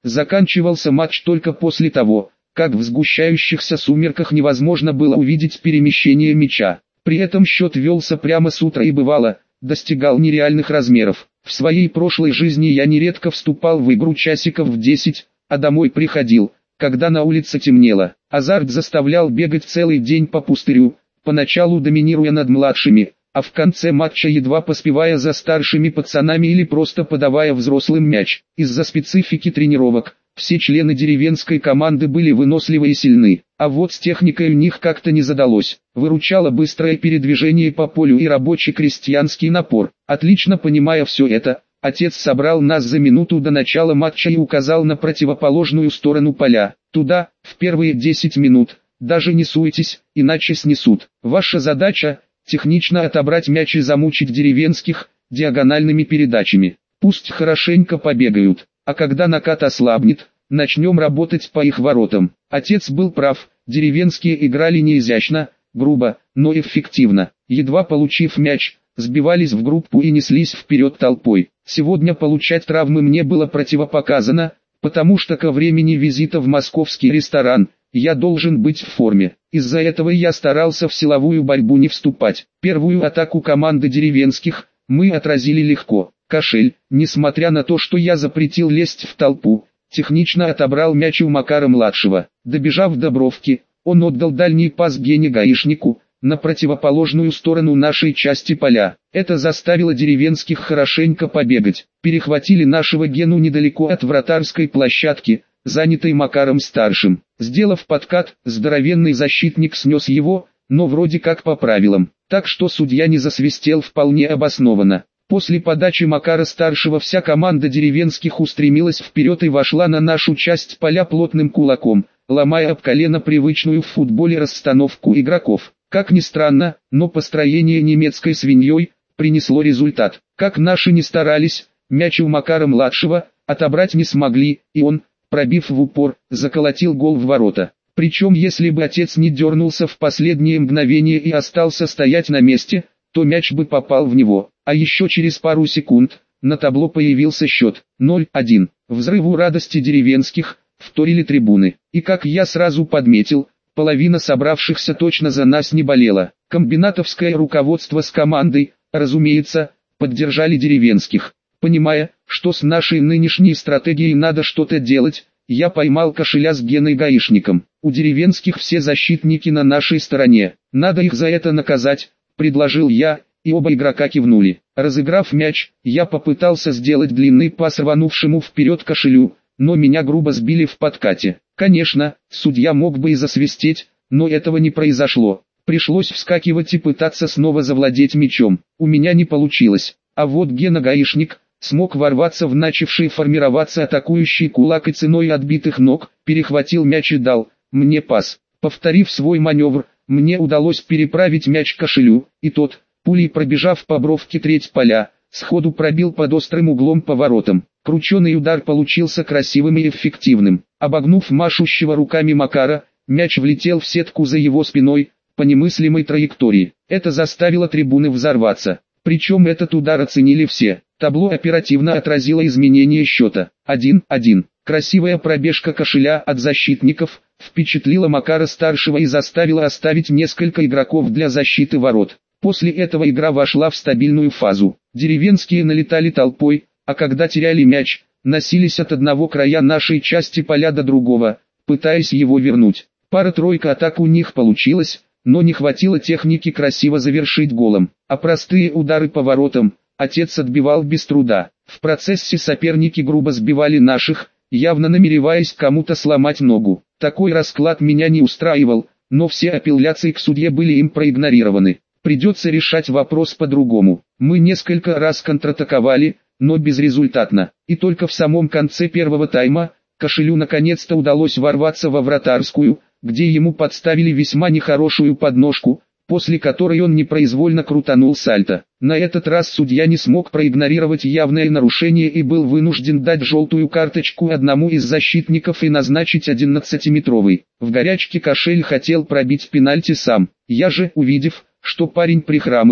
Заканчивался матч только после того, как в сгущающихся сумерках невозможно было увидеть перемещение мяча. При этом счет велся прямо с утра и бывало, достигал нереальных размеров. В своей прошлой жизни я нередко вступал в игру часиков в 10, а домой приходил, когда на улице темнело. Азарт заставлял бегать целый день по пустырю, поначалу доминируя над младшими, а в конце матча едва поспевая за старшими пацанами или просто подавая взрослым мяч. Из-за специфики тренировок, все члены деревенской команды были выносливы и сильны, а вот с техникой у них как-то не задалось. Выручало быстрое передвижение по полю и рабочий крестьянский напор. Отлично понимая все это, отец собрал нас за минуту до начала матча и указал на противоположную сторону поля. Туда, в первые 10 минут, даже не суетесь, иначе снесут. Ваша задача – технично отобрать мяч и замучить деревенских диагональными передачами. Пусть хорошенько побегают, а когда накат ослабнет, начнем работать по их воротам. Отец был прав, деревенские играли не изящно, грубо, но эффективно. Едва получив мяч, сбивались в группу и неслись вперед толпой. Сегодня получать травмы мне было противопоказано, потому что ко времени визита в московский ресторан я должен быть в форме. Из-за этого я старался в силовую борьбу не вступать. Первую атаку команды деревенских мы отразили легко. Кошель, несмотря на то, что я запретил лезть в толпу, технично отобрал мяч у Макара-младшего. Добежав до бровки, он отдал дальний пас Гене Гаишнику, на противоположную сторону нашей части поля. Это заставило деревенских хорошенько побегать. Перехватили нашего Гену недалеко от вратарской площадки, занятой Макаром-старшим. Сделав подкат, здоровенный защитник снес его, но вроде как по правилам, так что судья не засвистел вполне обоснованно. После подачи Макара-старшего вся команда деревенских устремилась вперед и вошла на нашу часть поля плотным кулаком, ломая об колено привычную в футболе расстановку игроков. Как ни странно, но построение немецкой свиньей принесло результат. Как наши не старались, мяч у Макара-младшего отобрать не смогли, и он, пробив в упор, заколотил гол в ворота. Причем если бы отец не дернулся в последнее мгновение и остался стоять на месте, то мяч бы попал в него. А еще через пару секунд на табло появился счет 0-1. Взрыву радости деревенских вторили трибуны. И как я сразу подметил, половина собравшихся точно за нас не болела. Комбинатовское руководство с командой, разумеется, поддержали деревенских. Понимая, что с нашей нынешней стратегией надо что-то делать, я поймал Кошеля с Геной Гаишником. У деревенских все защитники на нашей стороне. Надо их за это наказать, предложил я, и оба игрока кивнули. Разыграв мяч, я попытался сделать длинный пас рванувшему вперед Кошелю, но меня грубо сбили в подкате. Конечно, судья мог бы и засвистеть, но этого не произошло. Пришлось вскакивать и пытаться снова завладеть мячом. У меня не получилось. А вот Гена Гаишник смог ворваться в начавший формироваться атакующий кулак и ценой отбитых ног перехватил мяч и дал мне пас. Повторив свой маневр, мне удалось переправить мяч Кошелю, и тот, пулей пробежав по бровке треть поля, сходу пробил под острым углом по воротам. Крученый удар получился красивым и эффективным. Обогнув машущего руками Макара, мяч влетел в сетку за его спиной, по немыслимой траектории. Это заставило трибуны взорваться. Причем этот удар оценили все. Табло оперативно отразило изменение счета. 1-1. Красивая пробежка Кошеля от защитников впечатлила Макара-старшего и заставила оставить несколько игроков для защиты ворот. После этого игра вошла в стабильную фазу. Деревенские налетали толпой, а когда теряли мяч, носились от одного края нашей части поля до другого, пытаясь его вернуть. Пара-тройка атак у них получилась, но не хватило техники красиво завершить голом, а простые удары по воротам отец отбивал без труда. В процессе соперники грубо сбивали наших, явно намереваясь кому-то сломать ногу. Такой расклад меня не устраивал, но все апелляции к судье были им проигнорированы. Придется решать вопрос по-другому. Мы несколько раз контратаковали, но безрезультатно. И только в самом конце первого тайма Кошелю наконец-то удалось ворваться во вратарскую, где ему подставили весьма нехорошую подножку, после которой он непроизвольно крутанул сальто. На этот раз судья не смог проигнорировать явное нарушение и был вынужден дать желтую карточку одному из защитников и назначить 11-метровый. В горячке Кошель хотел пробить пенальти сам. Я же, увидев, что парень прихрамывает,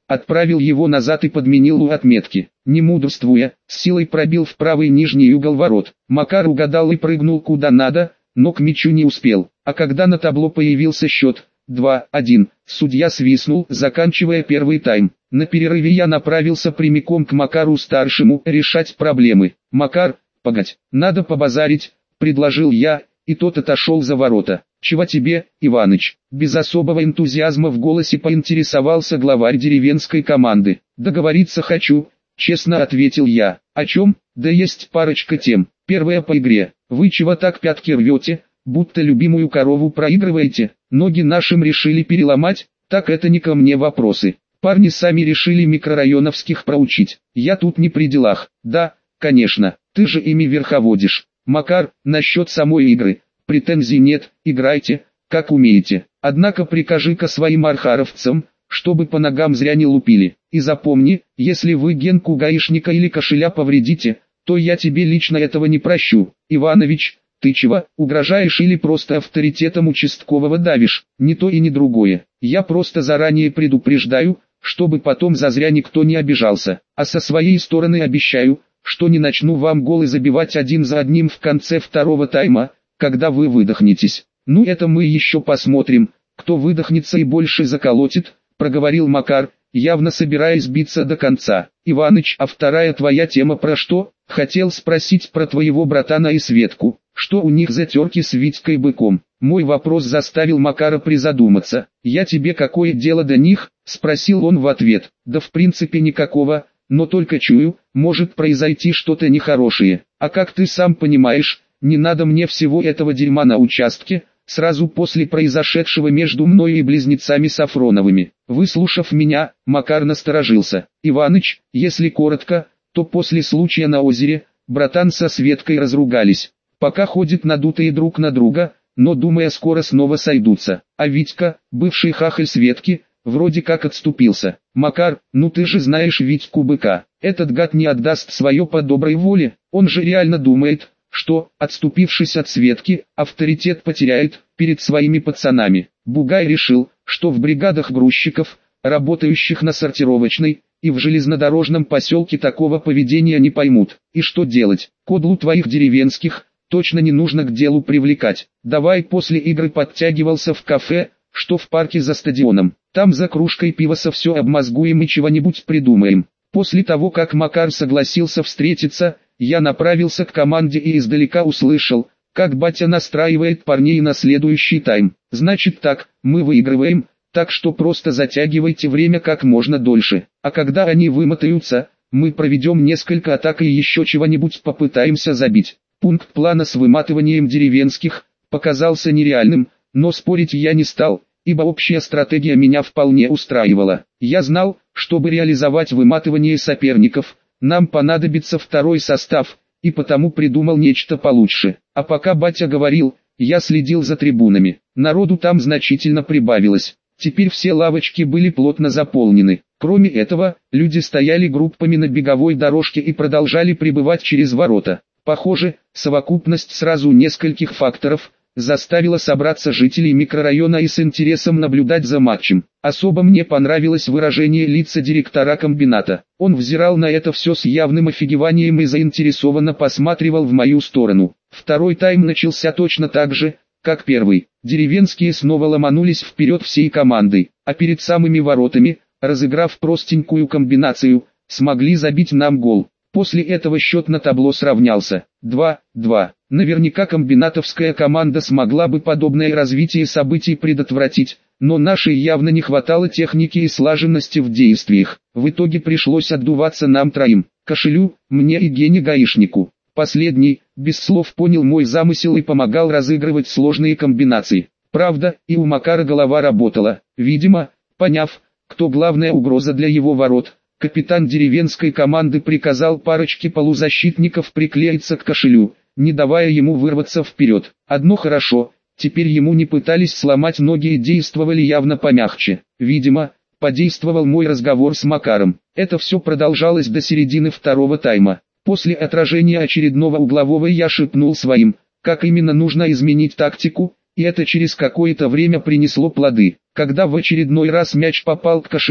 отправил его назад и подменил у отметки. Не мудрствуя, с силой пробил в правый нижний угол ворот. Макар угадал и прыгнул куда надо, но к мячу не успел. А когда на табло появился счет 2-1, судья свистнул, заканчивая первый тайм. На перерыве я направился прямиком к Макару-старшему решать проблемы. «Макар, погодь, надо побазарить», — предложил я, и тот отошел за ворота. «Чего тебе, Иваныч?» Без особого энтузиазма в голосе поинтересовался главарь деревенской команды. «Договориться хочу», — честно ответил я. «О чем?» «Да есть парочка тем. Первая по игре. Вы чего так пятки рвете, будто любимую корову проигрываете? Ноги нашим решили переломать? Так это не ко мне вопросы. Парни сами решили микрорайоновских проучить. Я тут не при делах». «Да, конечно, ты же ими верховодишь. Макар, насчет самой игры, претензий нет, играйте, как умеете. Однако прикажи-ка своим архаровцам, чтобы по ногам зря не лупили. И запомни, если вы Генку гаишника или кошеля повредите, то я тебе лично этого не прощу. Иванович, ты чего, угрожаешь или просто авторитетом участкового давишь? Не то и не другое. Я просто заранее предупреждаю, чтобы потом зазря никто не обижался. А со своей стороны обещаю, что не начну вам голы забивать один за одним в конце второго тайма, когда вы выдохнетесь. Ну это мы еще посмотрим, кто выдохнется и больше заколотит, проговорил Макар, явно собираясь биться до конца. Иваныч, а вторая твоя тема про что? Хотел спросить про твоего братана и Светку, что у них за терки с Витькой Быком. Мой вопрос заставил Макара призадуматься. Я тебе какое дело до них? Спросил он в ответ. Да в принципе никакого, но только чую, может произойти что-то нехорошее. А как ты сам понимаешь, не надо мне всего этого дерьма на участке, сразу после произошедшего между мной и близнецами Сафроновыми. Выслушав меня, Макар насторожился. Иваныч, если коротко, то после случая на озере, братан со Светкой разругались. Пока ходят надутые друг на друга, но думая скоро снова сойдутся. А Витька, бывший хахаль Светки, вроде как отступился. Макар, ну ты же знаешь Витьку Быка. Этот гад не отдаст свое по доброй воле, он же реально думает, что, отступившись от Светки, авторитет потеряет перед своими пацанами. Бугай решил, что в бригадах грузчиков, работающих на сортировочной, и в железнодорожном поселке такого поведения не поймут. И что делать? Кодлу твоих деревенских точно не нужно к делу привлекать. Давай после игры подтягивался в кафе, что в парке за стадионом. Там за кружкой пива все обмозгуем и чего-нибудь придумаем. После того, как Макар согласился встретиться, я направился к команде и издалека услышал, как батя настраивает парней на следующий тайм. Значит так, мы выигрываем, так что просто затягивайте время как можно дольше. А когда они вымотаются, мы проведем несколько атак и еще чего-нибудь попытаемся забить. Пункт плана с выматыванием деревенских показался нереальным, но спорить я не стал, ибо общая стратегия меня вполне устраивала. Я знал, чтобы реализовать выматывание соперников, нам понадобится второй состав, и потому придумал нечто получше. А пока батя говорил, я следил за трибунами. Народу там значительно прибавилось. Теперь все лавочки были плотно заполнены. Кроме этого, люди стояли группами на беговой дорожке и продолжали прибывать через ворота. Похоже, совокупность сразу нескольких факторов заставила собраться жителей микрорайона и с интересом наблюдать за матчем. Особо мне понравилось выражение лица директора комбината. Он взирал на это все с явным офигеванием и заинтересованно посматривал в мою сторону. Второй тайм начался точно так же, как первый. Деревенские снова ломанулись вперед всей командой, а перед самыми воротами, разыграв простенькую комбинацию, смогли забить нам гол. После этого счет на табло сравнялся 2-2. Наверняка комбинатовская команда смогла бы подобное развитие событий предотвратить, но нашей явно не хватало техники и слаженности в действиях. В итоге пришлось отдуваться нам троим: Кошелю, мне и Гене Гаишнику. Последний, без слов понял мой замысел и помогал разыгрывать сложные комбинации. Правда, и у Макара голова работала. Видимо, поняв, кто главная угроза для его ворот, капитан деревенской команды приказал парочке полузащитников приклеиться к Кошелю, не давая ему вырваться вперед. Одно хорошо, теперь ему не пытались сломать ноги и действовали явно помягче. Видимо, подействовал мой разговор с Макаром. Это все продолжалось до середины второго тайма. После отражения очередного углового я шепнул своим, как именно нужно изменить тактику, и это через какое-то время принесло плоды. Когда в очередной раз мяч попал к Кошелю,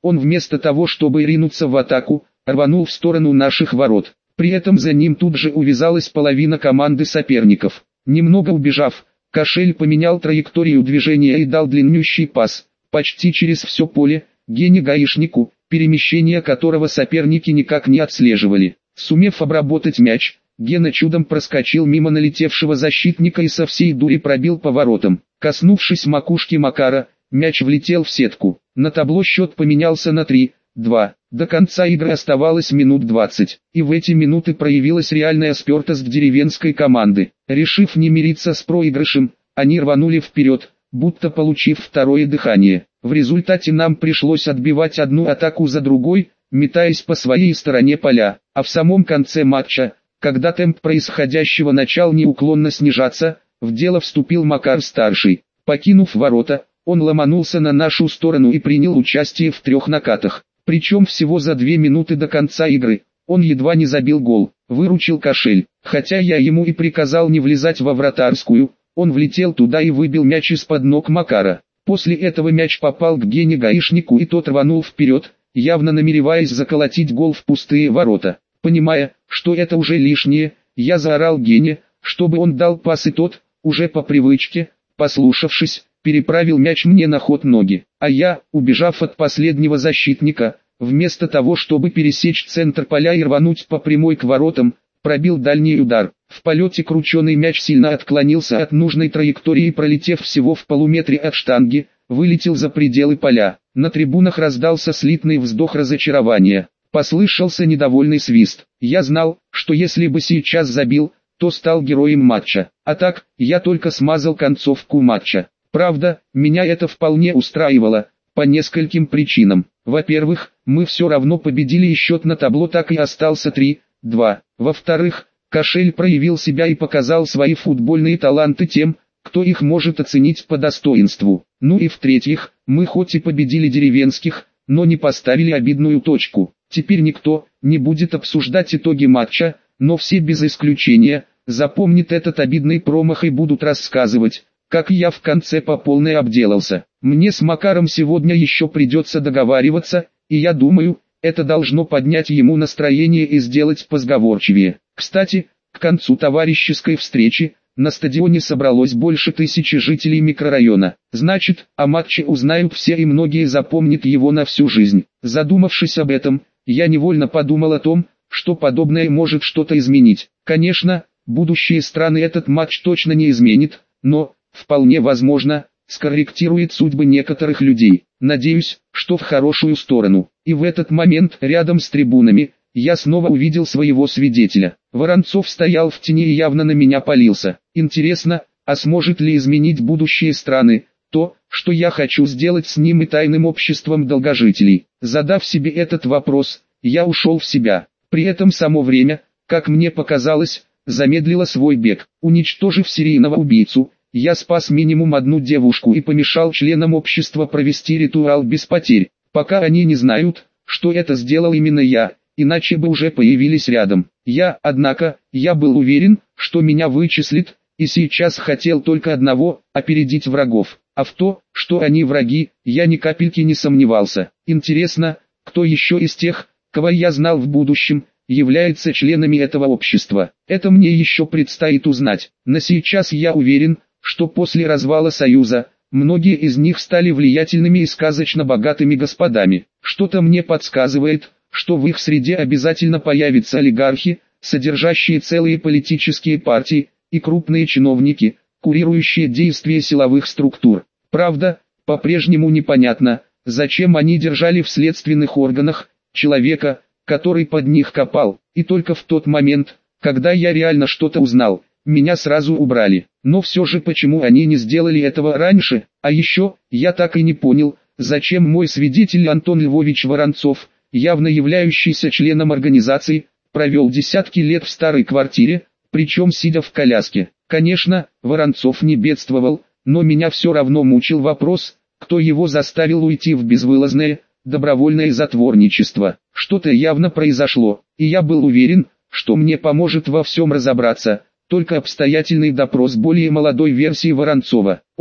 Он вместо того, чтобы ринуться в атаку, рванул в сторону наших ворот. При этом за ним тут же увязалась половина команды соперников. Немного убежав, Кошель поменял траекторию движения и дал длиннющий пас, почти через все поле, Гене Гаишнику, перемещение которого соперники никак не отслеживали. Сумев обработать мяч, Гена чудом проскочил мимо налетевшего защитника и со всей дури пробил по воротам. Коснувшись макушки Макара, мяч влетел в сетку. На табло счет поменялся на 3-2. До конца игры оставалось минут 20, и в эти минуты проявилась реальная спертость деревенской команды. Решив не мириться с проигрышем, они рванули вперед, будто получив второе дыхание. В результате нам пришлось отбивать одну атаку за другой, метаясь по своей стороне поля. А в самом конце матча, когда темп происходящего начал неуклонно снижаться, в дело вступил Макар-старший. Покинув ворота, он ломанулся на нашу сторону и принял участие в 3 накатах. Причем всего за 2 минуты до конца игры, он едва не забил гол, выручил Кошель. Хотя я ему и приказал не влезать во вратарскую, он влетел туда и выбил мяч из-под ног Макара. После этого мяч попал к Гене Гаишнику и тот рванул вперед, явно намереваясь заколотить гол в пустые ворота. Понимая, что это уже лишнее, я заорал Гене, чтобы он дал пас, и тот, уже по привычке, послушавшись, переправил мяч мне на ход ноги. А я, убежав от последнего защитника, вместо того, чтобы пересечь центр поля и рвануть по прямой к воротам, пробил дальний удар. В полете крученый мяч сильно отклонился от нужной траектории и, пролетев всего в полуметре от штанги, вылетел за пределы поля. На трибунах раздался слитный вздох разочарования. Послышался недовольный свист. Я знал, что если бы сейчас забил, то стал героем матча. А так, я только смазал концовку матча. Правда, меня это вполне устраивало, по нескольким причинам. Во-первых, мы все равно победили и счет на табло так и остался 3-2. Во-вторых, Кошель проявил себя и показал свои футбольные таланты тем, кто их может оценить по достоинству. Ну и в-третьих, мы хоть и победили деревенских, но не поставили обидную точку. Теперь никто не будет обсуждать итоги матча, но все без исключения запомнят этот обидный промах и будут рассказывать, как я в конце по полной обделался. Мне с Макаром сегодня еще придется договариваться, и я думаю, это должно поднять ему настроение и сделать позговорчивее. Кстати, к концу товарищеской встречи, на стадионе собралось больше 1000 жителей микрорайона. Значит, о матче узнают все и многие запомнят его на всю жизнь. Задумавшись об этом, я невольно подумал о том, что подобное может что-то изменить. Конечно, будущие страны этот матч точно не изменит, но, вполне возможно, скорректирует судьбы некоторых людей. Надеюсь, что в хорошую сторону. И в этот момент, рядом с трибунами, я снова увидел своего свидетеля. Воронцов стоял в тени и явно на меня палился. Интересно, а сможет ли изменить будущие страны то, что я хочу сделать с ним и тайным обществом долгожителей? Задав себе этот вопрос, я ушел в себя. При этом само время, как мне показалось, замедлило свой бег. Уничтожив серийного убийцу, я спас минимум одну девушку и помешал членам общества провести ритуал без потерь. Пока они не знают, что это сделал именно я, иначе бы уже появились рядом. Однако, я был уверен, что меня вычислят, и сейчас хотел только одного – опередить врагов. А в то, что они враги, я ни капельки не сомневался. Интересно, кто еще из тех, кого я знал в будущем, является членами этого общества. Это мне еще предстоит узнать. Но сейчас я уверен, что после развала Союза, многие из них стали влиятельными и сказочно богатыми господами. Что-то мне подсказывает, что в их среде обязательно появятся олигархи, содержащие целые политические партии, и крупные чиновники, курирующие действия силовых структур. Правда, по-прежнему непонятно, зачем они держали в следственных органах человека, который под них копал. И только в тот момент, когда я реально что-то узнал, меня сразу убрали. Но все же почему они не сделали этого раньше? А еще, я так и не понял, зачем мой свидетель Антон Львович Воронцов, явно являющийся членом организации, провел десятки лет в старой квартире, причем сидя в коляске. Конечно, Воронцов не бедствовал, но меня все равно мучил вопрос, кто его заставил уйти в безвылазное, добровольное затворничество. Что-то явно произошло, и я был уверен, что мне поможет во всем разобраться только обстоятельный допрос более молодой версии Воронцова.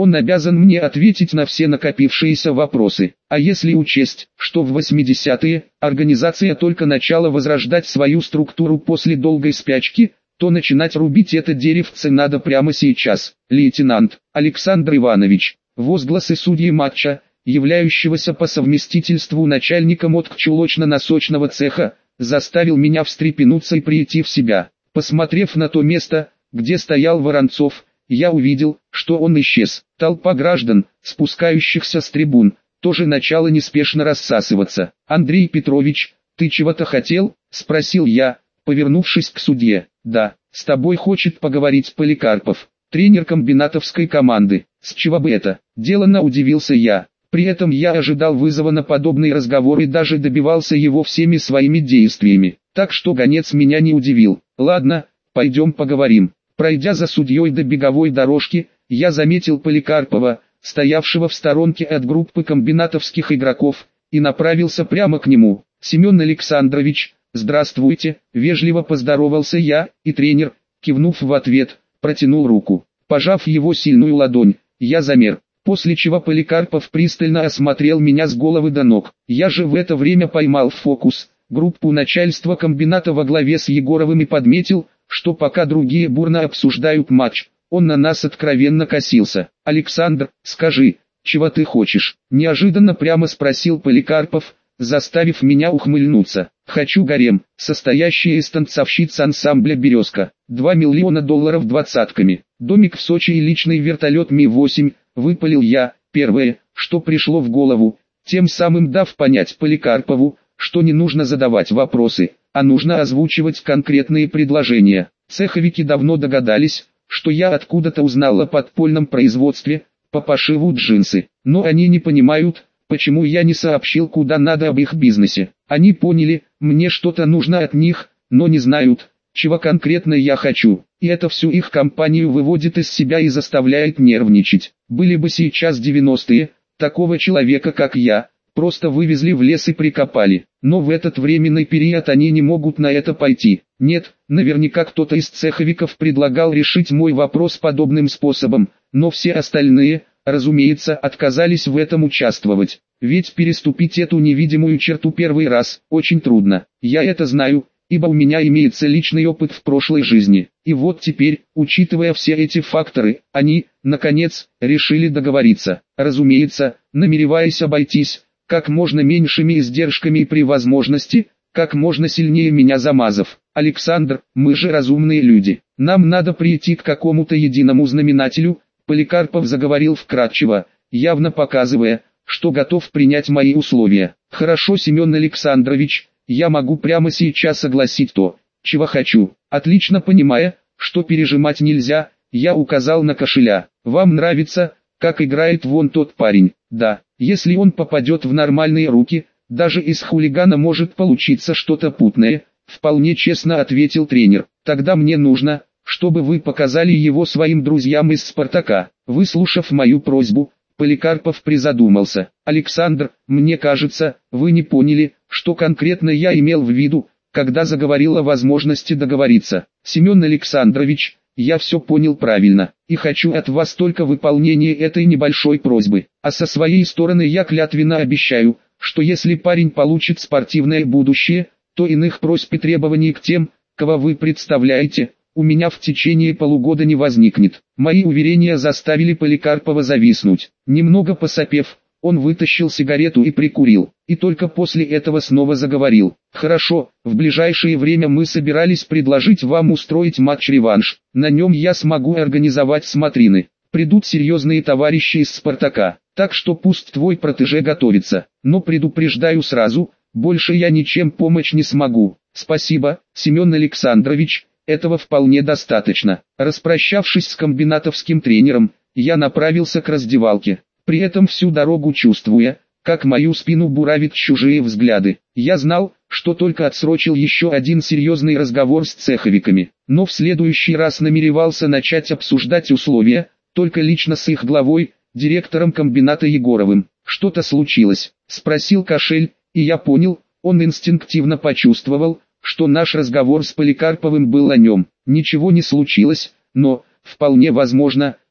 Он обязан мне ответить на все накопившиеся вопросы. А если учесть, что в 80-е организация только начала возрождать свою структуру после долгой спячки, то начинать рубить это деревце надо прямо сейчас. Лейтенант Александр Иванович, возгласы судьи матча, являющегося по совместительству начальником чулочно-носочного цеха, заставил меня встрепенуться и прийти в себя. Посмотрев на то место, где стоял Воронцов, я увидел, что он исчез. Толпа граждан, спускающихся с трибун, тоже начала неспешно рассасываться. «Андрей Петрович, ты чего-то хотел?» – спросил я, повернувшись к судье. «Да, с тобой хочет поговорить Поликарпов, тренер комбинатовской команды». «С чего бы это?» – деланно удивился я. При этом я ожидал вызова на подобный разговор и даже добивался его всеми своими действиями. Так что гонец меня не удивил. «Ладно, пойдем поговорим». Пройдя за судьей до беговой дорожки, я заметил Поликарпова, стоявшего в сторонке от группы комбинатовских игроков, и направился прямо к нему. «Семен Александрович, здравствуйте», — вежливо поздоровался я, и тренер, кивнув в ответ, протянул руку. Пожав его сильную ладонь, я замер, после чего Поликарпов пристально осмотрел меня с головы до ног. Я же в это время поймал в фокус группу начальства комбината во главе с Егоровым и подметил, что пока другие бурно обсуждают матч, он на нас откровенно косился. «Александр, скажи, чего ты хочешь?» – неожиданно прямо спросил Поликарпов, заставив меня ухмыльнуться. «Хочу гарем, состоящий из танцовщиц ансамбля «Березка», $2 миллиона двадцатками, домик в Сочи и личный вертолет Ми-8», – выпалил я, первое, что пришло в голову, тем самым дав понять Поликарпову, что не нужно задавать вопросы, а нужно озвучивать конкретные предложения. Цеховики давно догадались, что я откуда-то узнал о подпольном производстве по пошиву джинсы, но они не понимают, почему я не сообщил куда надо об их бизнесе. Они поняли, мне что-то нужно от них, но не знают, чего конкретно я хочу, и это всю их компанию выводит из себя и заставляет нервничать. Были бы сейчас 90-е, такого человека как я просто вывезли в лес и прикопали, но в этот временный период они не могут на это пойти. Нет, наверняка кто-то из цеховиков предлагал решить мой вопрос подобным способом, но все остальные, разумеется, отказались в этом участвовать. Ведь переступить эту невидимую черту первый раз очень трудно. Я это знаю, ибо у меня имеется личный опыт в прошлой жизни. И вот теперь, учитывая все эти факторы, они, наконец, решили договориться. Разумеется, намереваясь обойтись как можно меньшими издержками и при возможности, как можно сильнее меня замазав. «Александр, мы же разумные люди. Нам надо прийти к какому-то единому знаменателю», Поликарпов заговорил вкратчиво, явно показывая, что готов принять мои условия. «Хорошо, Семен Александрович, я могу прямо сейчас согласить то, чего хочу». Отлично понимая, что пережимать нельзя, я указал на кошеля. «Вам нравится, как играет вон тот парень?» «Да, если он попадет в нормальные руки, даже из хулигана может получиться что-то путное», вполне честно ответил тренер. «Тогда мне нужно, чтобы вы показали его своим друзьям из «Спартака». Выслушав мою просьбу, Поликарпов призадумался. «Александр, мне кажется, вы не поняли, что конкретно я имел в виду, когда заговорил о возможности договориться. Семен Александрович, я все понял правильно, и хочу от вас только выполнения этой небольшой просьбы. А со своей стороны я клятвенно обещаю, что если парень получит спортивное будущее, то иных просьб и требований к тем, кого вы представляете, у меня в течение полугода не возникнет». Мои уверения заставили Поликарпова зависнуть. Немного посопев, он вытащил сигарету и прикурил, и только после этого снова заговорил. «Хорошо, в ближайшее время мы собирались предложить вам устроить матч-реванш. На нем я смогу организовать смотрины. Придут серьезные товарищи из «Спартака», так что пусть твой протеже готовится. Но предупреждаю сразу, больше я ничем помочь не смогу». «Спасибо, Семен Александрович, этого вполне достаточно». Распрощавшись с комбинатовским тренером, я направился к раздевалке, при этом всю дорогу чувствуя, как мою спину буравят чужие взгляды. Я знал, что только отсрочил еще один серьезный разговор с цеховиками, но в следующий раз намеревался начать обсуждать условия, только лично с их главой, директором комбината Егоровым. «Что-то случилось?» – спросил Кошель, и я понял, он инстинктивно почувствовал, что наш разговор с Поликарповым был о нем. «Ничего не случилось, но, вполне возможно,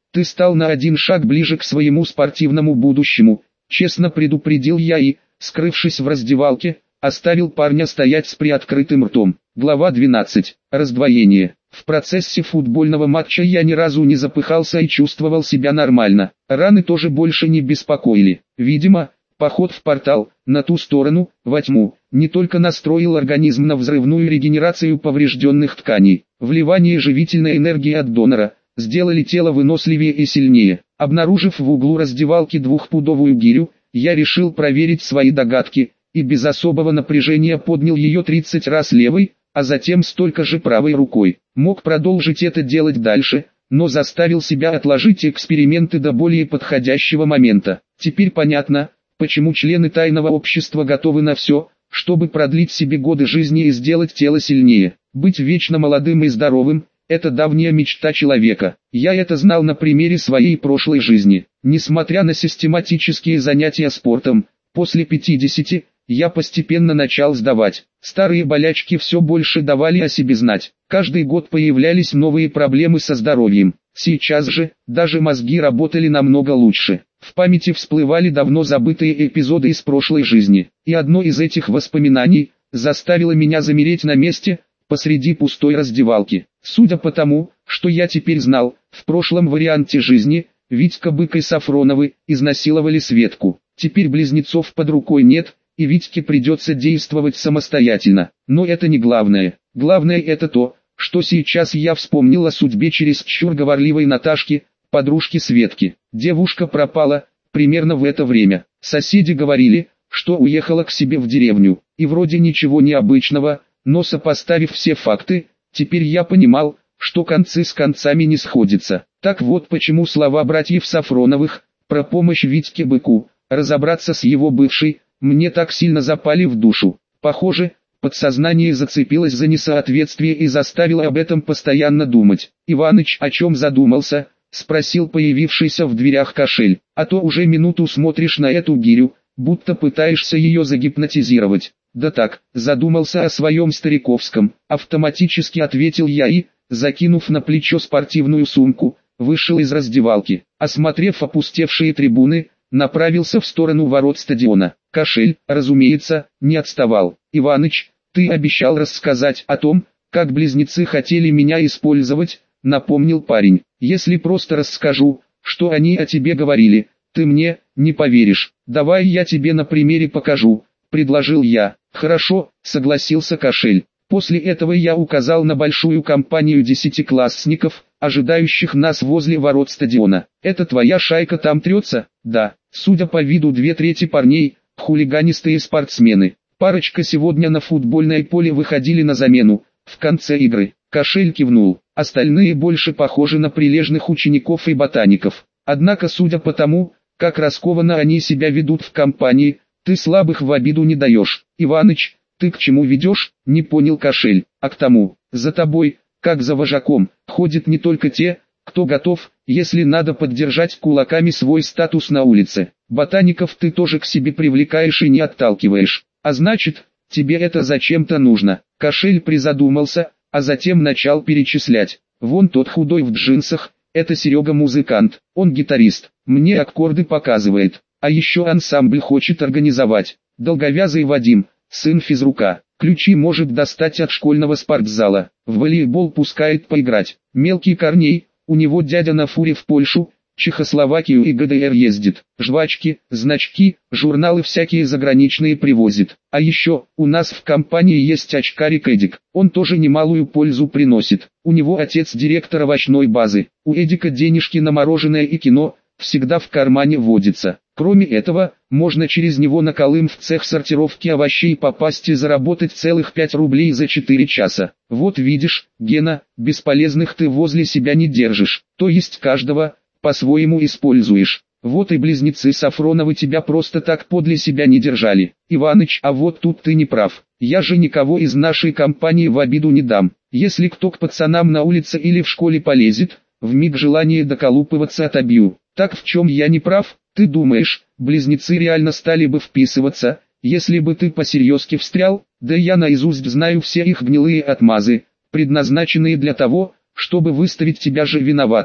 ты стал на один шаг ближе к своему спортивному будущему, честно предупредил я и, скрывшись в раздевалке, оставил парня стоять с приоткрытым ртом. Глава 12. Раздвоение. В процессе футбольного матча я ни разу не запыхался и чувствовал себя нормально. Раны тоже больше не беспокоили. Видимо, поход в портал, на ту сторону, во тьму, не только настроил организм на взрывную регенерацию поврежденных тканей, вливание живительной энергии от донора, сделали тело выносливее и сильнее. Обнаружив в углу раздевалки двухпудовую гирю, я решил проверить свои догадки, и без особого напряжения поднял ее 30 раз левой, а затем столько же правой рукой. Мог продолжить это делать дальше, но заставил себя отложить эксперименты до более подходящего момента. Теперь понятно, почему члены тайного общества готовы на все, чтобы продлить себе годы жизни и сделать тело сильнее. Быть вечно молодым и здоровым – это давняя мечта человека. Я это знал на примере своей прошлой жизни. Несмотря на систематические занятия спортом, после 50 я постепенно начал сдавать. Старые болячки все больше давали о себе знать. Каждый год появлялись новые проблемы со здоровьем. Сейчас же, даже мозги работали намного лучше. В памяти всплывали давно забытые эпизоды из прошлой жизни. И одно из этих воспоминаний заставило меня замереть на месте, посреди пустой раздевалки. Судя по тому, что я теперь знал, в прошлом варианте жизни, Витька Бык и Сафроновы изнасиловали Светку. Теперь близнецов под рукой нет, и Витьке придется действовать самостоятельно. Но это не главное. Главное это то, что сейчас я вспомнил о судьбе чересчур говорливой Наташки, подружки Светки. Девушка пропала, примерно в это время. Соседи говорили, что уехала к себе в деревню. И вроде ничего необычного, но сопоставив все факты, теперь я понимал, что концы с концами не сходятся. Так вот почему слова братьев Сафроновых, про помощь Витьке Быку, разобраться с его бывшей, мне так сильно запали в душу. Похоже, подсознание зацепилось за несоответствие и заставило об этом постоянно думать. «Иваныч, о чем задумался?» — спросил появившийся в дверях Кошель. «А то уже минуту смотришь на эту гирю, будто пытаешься ее загипнотизировать». «Да так, задумался о своем стариковском», — автоматически ответил я и, закинув на плечо спортивную сумку, вышел из раздевалки. Осмотрев опустевшие трибуны, направился в сторону ворот стадиона. Кошель, разумеется, не отставал. «Иваныч, ты обещал рассказать о том, как близнецы хотели меня использовать», — напомнил парень. «Если просто расскажу, что они о тебе говорили, ты мне не поверишь. Давай я тебе на примере покажу», — предложил я. «Хорошо», — согласился Кошель. После этого я указал на большую компанию десятиклассников, ожидающих нас возле ворот стадиона. «Это твоя шайка там трется?» «Да». Судя по виду 2/3 парней, хулиганистые спортсмены. Парочка сегодня на футбольное поле выходили на замену, в конце игры. Кошель кивнул. Остальные больше похожи на прилежных учеников и ботаников. Однако судя по тому, как раскованно они себя ведут в компании, ты слабых в обиду не даешь. «Иваныч, ты к чему ведешь?» — не понял Кошель. «А к тому, за тобой, как за вожаком, ходят не только те, кто готов, если надо, поддержать кулаками свой статус на улице. Ботаников ты тоже к себе привлекаешь и не отталкиваешь. А значит, тебе это зачем-то нужно». Кошель призадумался, а затем начал перечислять. «Вон тот худой в джинсах, это Серега музыкант, он гитарист, мне аккорды показывает. А еще ансамбль хочет организовать. Долговязый Вадим, сын физрука, ключи может достать от школьного спортзала, в волейбол пускает поиграть. Мелкий Корней, у него дядя на фуре в Польшу, Чехословакию и ГДР ездит. Жвачки, значки, журналы всякие заграничные привозит. А еще, у нас в компании есть очкарик Эдик, он тоже немалую пользу приносит. У него отец директор овощной базы. У Эдика денежки на мороженое и кино всегда в кармане водится. Кроме этого, можно через него на Колым в цех сортировки овощей попасть и заработать целых 5 рублей за 4 часа. Вот видишь, Гена, бесполезных ты возле себя не держишь, то есть каждого по-своему используешь. Вот и близнецы Сафроновы тебя просто так подле себя не держали. Иваныч, а вот тут ты не прав. Я же никого из нашей компании в обиду не дам. Если кто к пацанам на улице или в школе полезет, вмиг желание доколупываться отобью. Так в чем я не прав? Ты думаешь, близнецы реально стали бы вписываться, если бы ты посерьезки встрял? Да я наизусть знаю все их гнилые отмазы, предназначенные для того, чтобы выставить тебя же виноватым.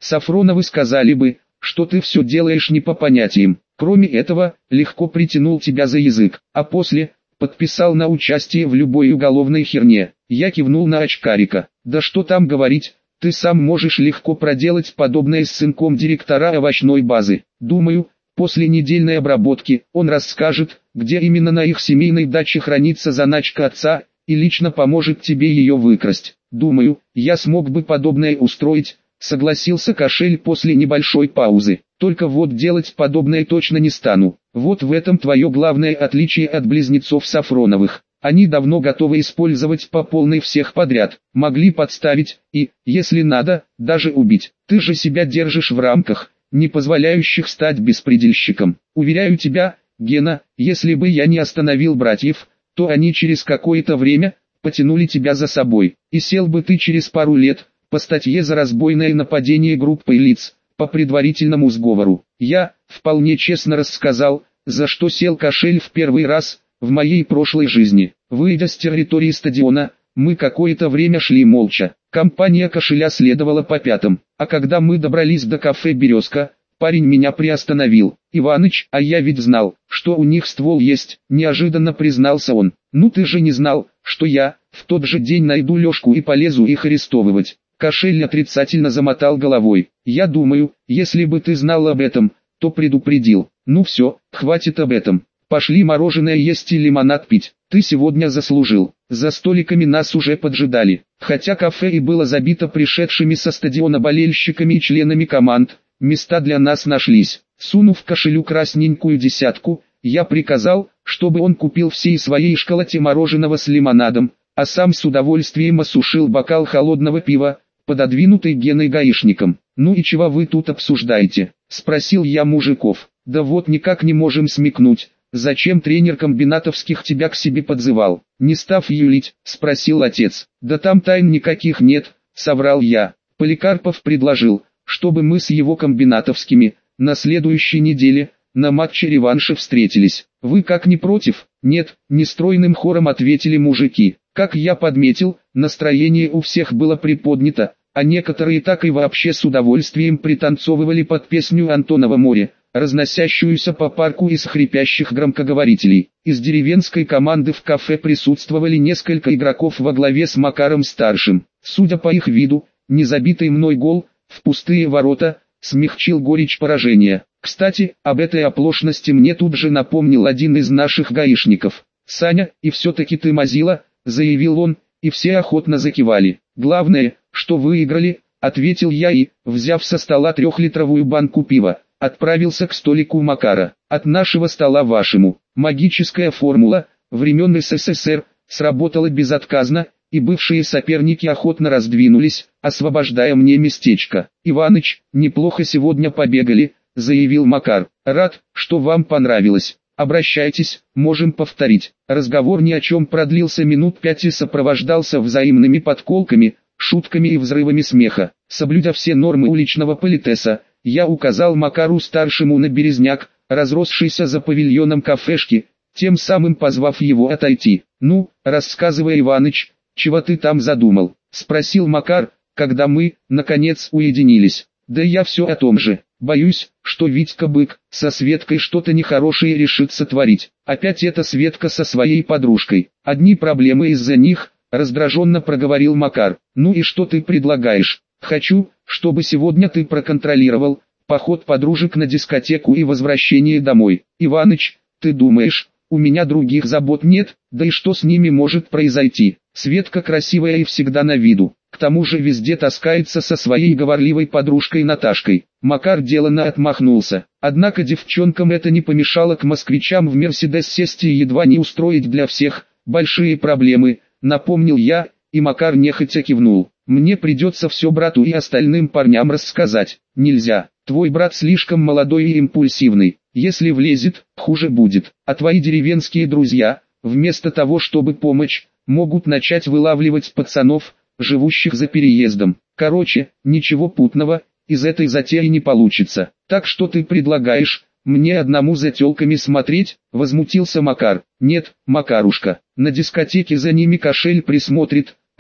Сафроновы сказали бы, что ты все делаешь не по понятиям. Кроме этого, легко притянул тебя за язык, а после подписал на участие в любой уголовной херне. Я кивнул на очкарика. Да что там говорить, ты сам можешь легко проделать подобное с сынком директора овощной базы. Думаю, после недельной обработки он расскажет, где именно на их семейной даче хранится заначка отца, и лично поможет тебе ее выкрасть. Думаю, я смог бы подобное устроить, согласился Кошель после небольшой паузы. Только вот делать подобное точно не стану. Вот в этом твое главное отличие от близнецов Сафроновых. Они давно готовы использовать по полной всех подряд, могли подставить и, если надо, даже убить. Ты же себя держишь в рамках, не позволяющих стать беспредельщиком. Уверяю тебя, Гена, если бы я не остановил братьев, то они через какое-то время потянули тебя за собой, и сел бы ты через пару лет по статье за разбойное нападение группой лиц, по предварительному сговору. Я вполне честно рассказал, за что сел Кошель в первый раз в моей прошлой жизни. Выйдя с территории стадиона, мы какое-то время шли молча. Компания Кошеля следовала по пятам, а когда мы добрались до кафе «Березка», парень меня приостановил. «Иваныч, а я ведь знал, что у них ствол есть», — неожиданно признался он. «Ну ты же не знал, что я в тот же день найду Лешку и полезу их арестовывать». Кошель отрицательно замотал головой. «Я думаю, если бы ты знал об этом, то предупредил. Ну все, хватит об этом. Пошли мороженое есть и лимонад пить. Ты сегодня заслужил». За столиками нас уже поджидали. Хотя кафе и было забито пришедшими со стадиона болельщиками и членами команд, места для нас нашлись. Сунув Кошелю красненькую десятку, я приказал, чтобы он купил всей своей школоте мороженого с лимонадом, а сам с удовольствием осушил бокал холодного пива, пододвинутый Геной гаишником. «Ну и чего вы тут обсуждаете?» – спросил я мужиков. «Да вот никак не можем смекнуть, зачем тренер комбинатовских тебя к себе подзывал?» Не став юлить, спросил отец. «Да там тайн никаких нет», – соврал я. Поликарпов предложил, чтобы мы с его комбинатовскими, на следующей неделе, на матче реванша встретились. «Вы как, не против?» «Нет», – нестройным хором ответили мужики. Как я подметил, настроение у всех было приподнято, а некоторые так и вообще с удовольствием пританцовывали под песню Антонова «Море», разносящуюся по парку из хрипящих громкоговорителей. Из деревенской команды в кафе присутствовали несколько игроков во главе с Макаром-старшим. Судя по их виду, незабитый мной гол в пустые ворота смягчил горечь поражения. Кстати, об этой оплошности мне тут же напомнил один из наших гаишников. «Саня, и все-таки ты мазила», — заявил он, и все охотно закивали. «Главное, что выиграли», — ответил я и, взяв со стола 3-литровую банку пива, отправился к столику Макара. «От нашего стола вашему». Магическая формула времен СССР сработала безотказно, и бывшие соперники охотно раздвинулись, освобождая мне местечко. «Иваныч, неплохо сегодня побегали», — заявил Макар. «Рад, что вам понравилось. Обращайтесь, можем повторить». Разговор ни о чем продлился минут 5 и сопровождался взаимными подколками, шутками и взрывами смеха. Соблюдя все нормы уличного политеса, я указал Макару-старшему на березняк, разросшийся за павильоном кафешки, тем самым позвав его отойти. «Ну, рассказывай, Иваныч, чего ты там задумал?» — спросил Макар, когда мы, наконец, уединились. «Да я все о том же. Боюсь, что Витька-бык со Светкой что-то нехорошее решит сотворить. Опять эта Светка со своей подружкой. Одни проблемы из-за них», — раздраженно проговорил Макар. «Ну и что ты предлагаешь?» «Хочу, чтобы сегодня ты проконтролировал поход подружек на дискотеку и возвращение домой. Иваныч, ты думаешь, у меня других забот нет? Да и что с ними может произойти? Светка красивая и всегда на виду. К тому же везде таскается со своей говорливой подружкой Наташкой». Макар деланно отмахнулся. Однако девчонкам это не помешало к москвичам в Мерседес сесть и едва не устроить для всех большие проблемы, напомнил я, и Макар нехотя кивнул. «Мне придется все брату и остальным парням рассказать». «Нельзя, твой брат слишком молодой и импульсивный. Если влезет, хуже будет. А твои деревенские друзья, вместо того чтобы помочь, могут начать вылавливать пацанов, живущих за переездом. Короче, ничего путного из этой затеи не получится. Так что ты предлагаешь, мне одному за тёлками смотреть?» — возмутился Макар. «Нет, Макарушка, на дискотеке за ними Кошель присмотрит», —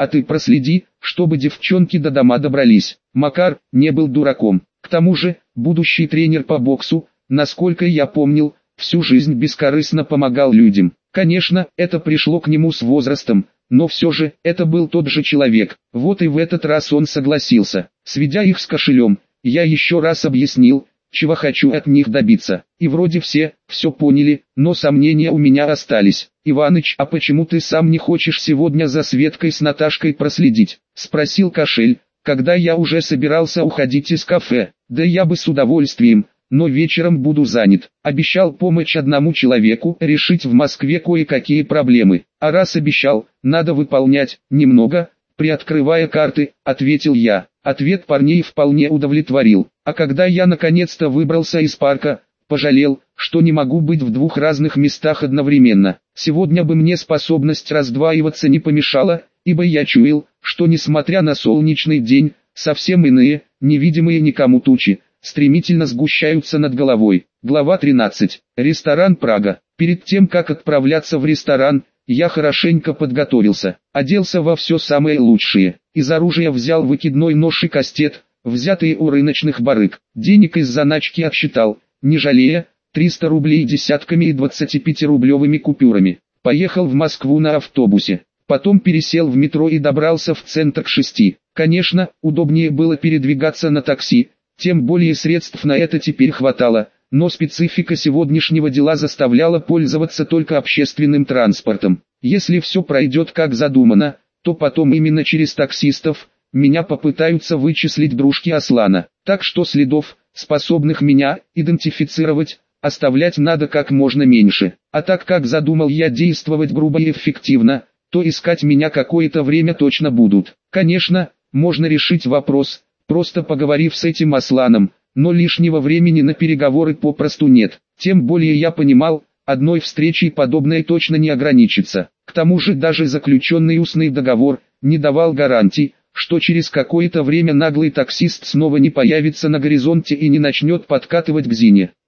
а ты проследи, чтобы девчонки до дома добрались. Макар не был дураком. К тому же, будущий тренер по боксу, насколько я помнил, всю жизнь бескорыстно помогал людям. Конечно, это пришло к нему с возрастом, но все же, это был тот же человек. Вот и в этот раз он согласился. Сведя их с кошелем, я еще раз объяснил, чего хочу от них добиться. И вроде все поняли, но сомнения у меня остались. «Иваныч, а почему ты сам не хочешь сегодня за Светкой с Наташкой проследить?» — спросил Кошель, когда я уже собирался уходить из кафе. «Да я бы с удовольствием, но вечером буду занят. Обещал помочь одному человеку решить в Москве кое-какие проблемы. А раз обещал, надо выполнять. Немного, приоткрывая карты», — ответил я. Ответ парней вполне удовлетворил. А когда я наконец-то выбрался из парка, пожалел, что не могу быть в двух разных местах одновременно. Сегодня бы мне способность раздваиваться не помешала, ибо я чуял, что несмотря на солнечный день, совсем иные, невидимые никому тучи, стремительно сгущаются над головой. Глава 13. Ресторан «Прага». Перед тем, как отправляться в ресторан, я хорошенько подготовился, оделся во все самое лучшее. Из оружия взял выкидной нож и кастет, взятые у рыночных барыг. Денег из заначки отсчитал, не жалея, 300 рублей десятками и 25-рублевыми купюрами. Поехал в Москву на автобусе. Потом пересел в метро и добрался в центр к 6. Конечно, удобнее было передвигаться на такси, тем более средств на это теперь хватало, но специфика сегодняшнего дела заставляла пользоваться только общественным транспортом. Если все пройдет как задумано, то потом именно через таксистов меня попытаются вычислить дружки Аслана. Так что следов, способных меня идентифицировать, оставлять надо как можно меньше. А так как задумал я действовать грубо и эффективно, то искать меня какое-то время точно будут. Конечно, можно решить вопрос, просто поговорив с этим Асланом, но лишнего времени на переговоры попросту нет. Тем более я понимал, одной встречей подобное точно не ограничится. К тому же даже заключенный устный договор не давал гарантий, что через какое-то время наглый таксист снова не появится на горизонте и не начнет подкатывать к Зине.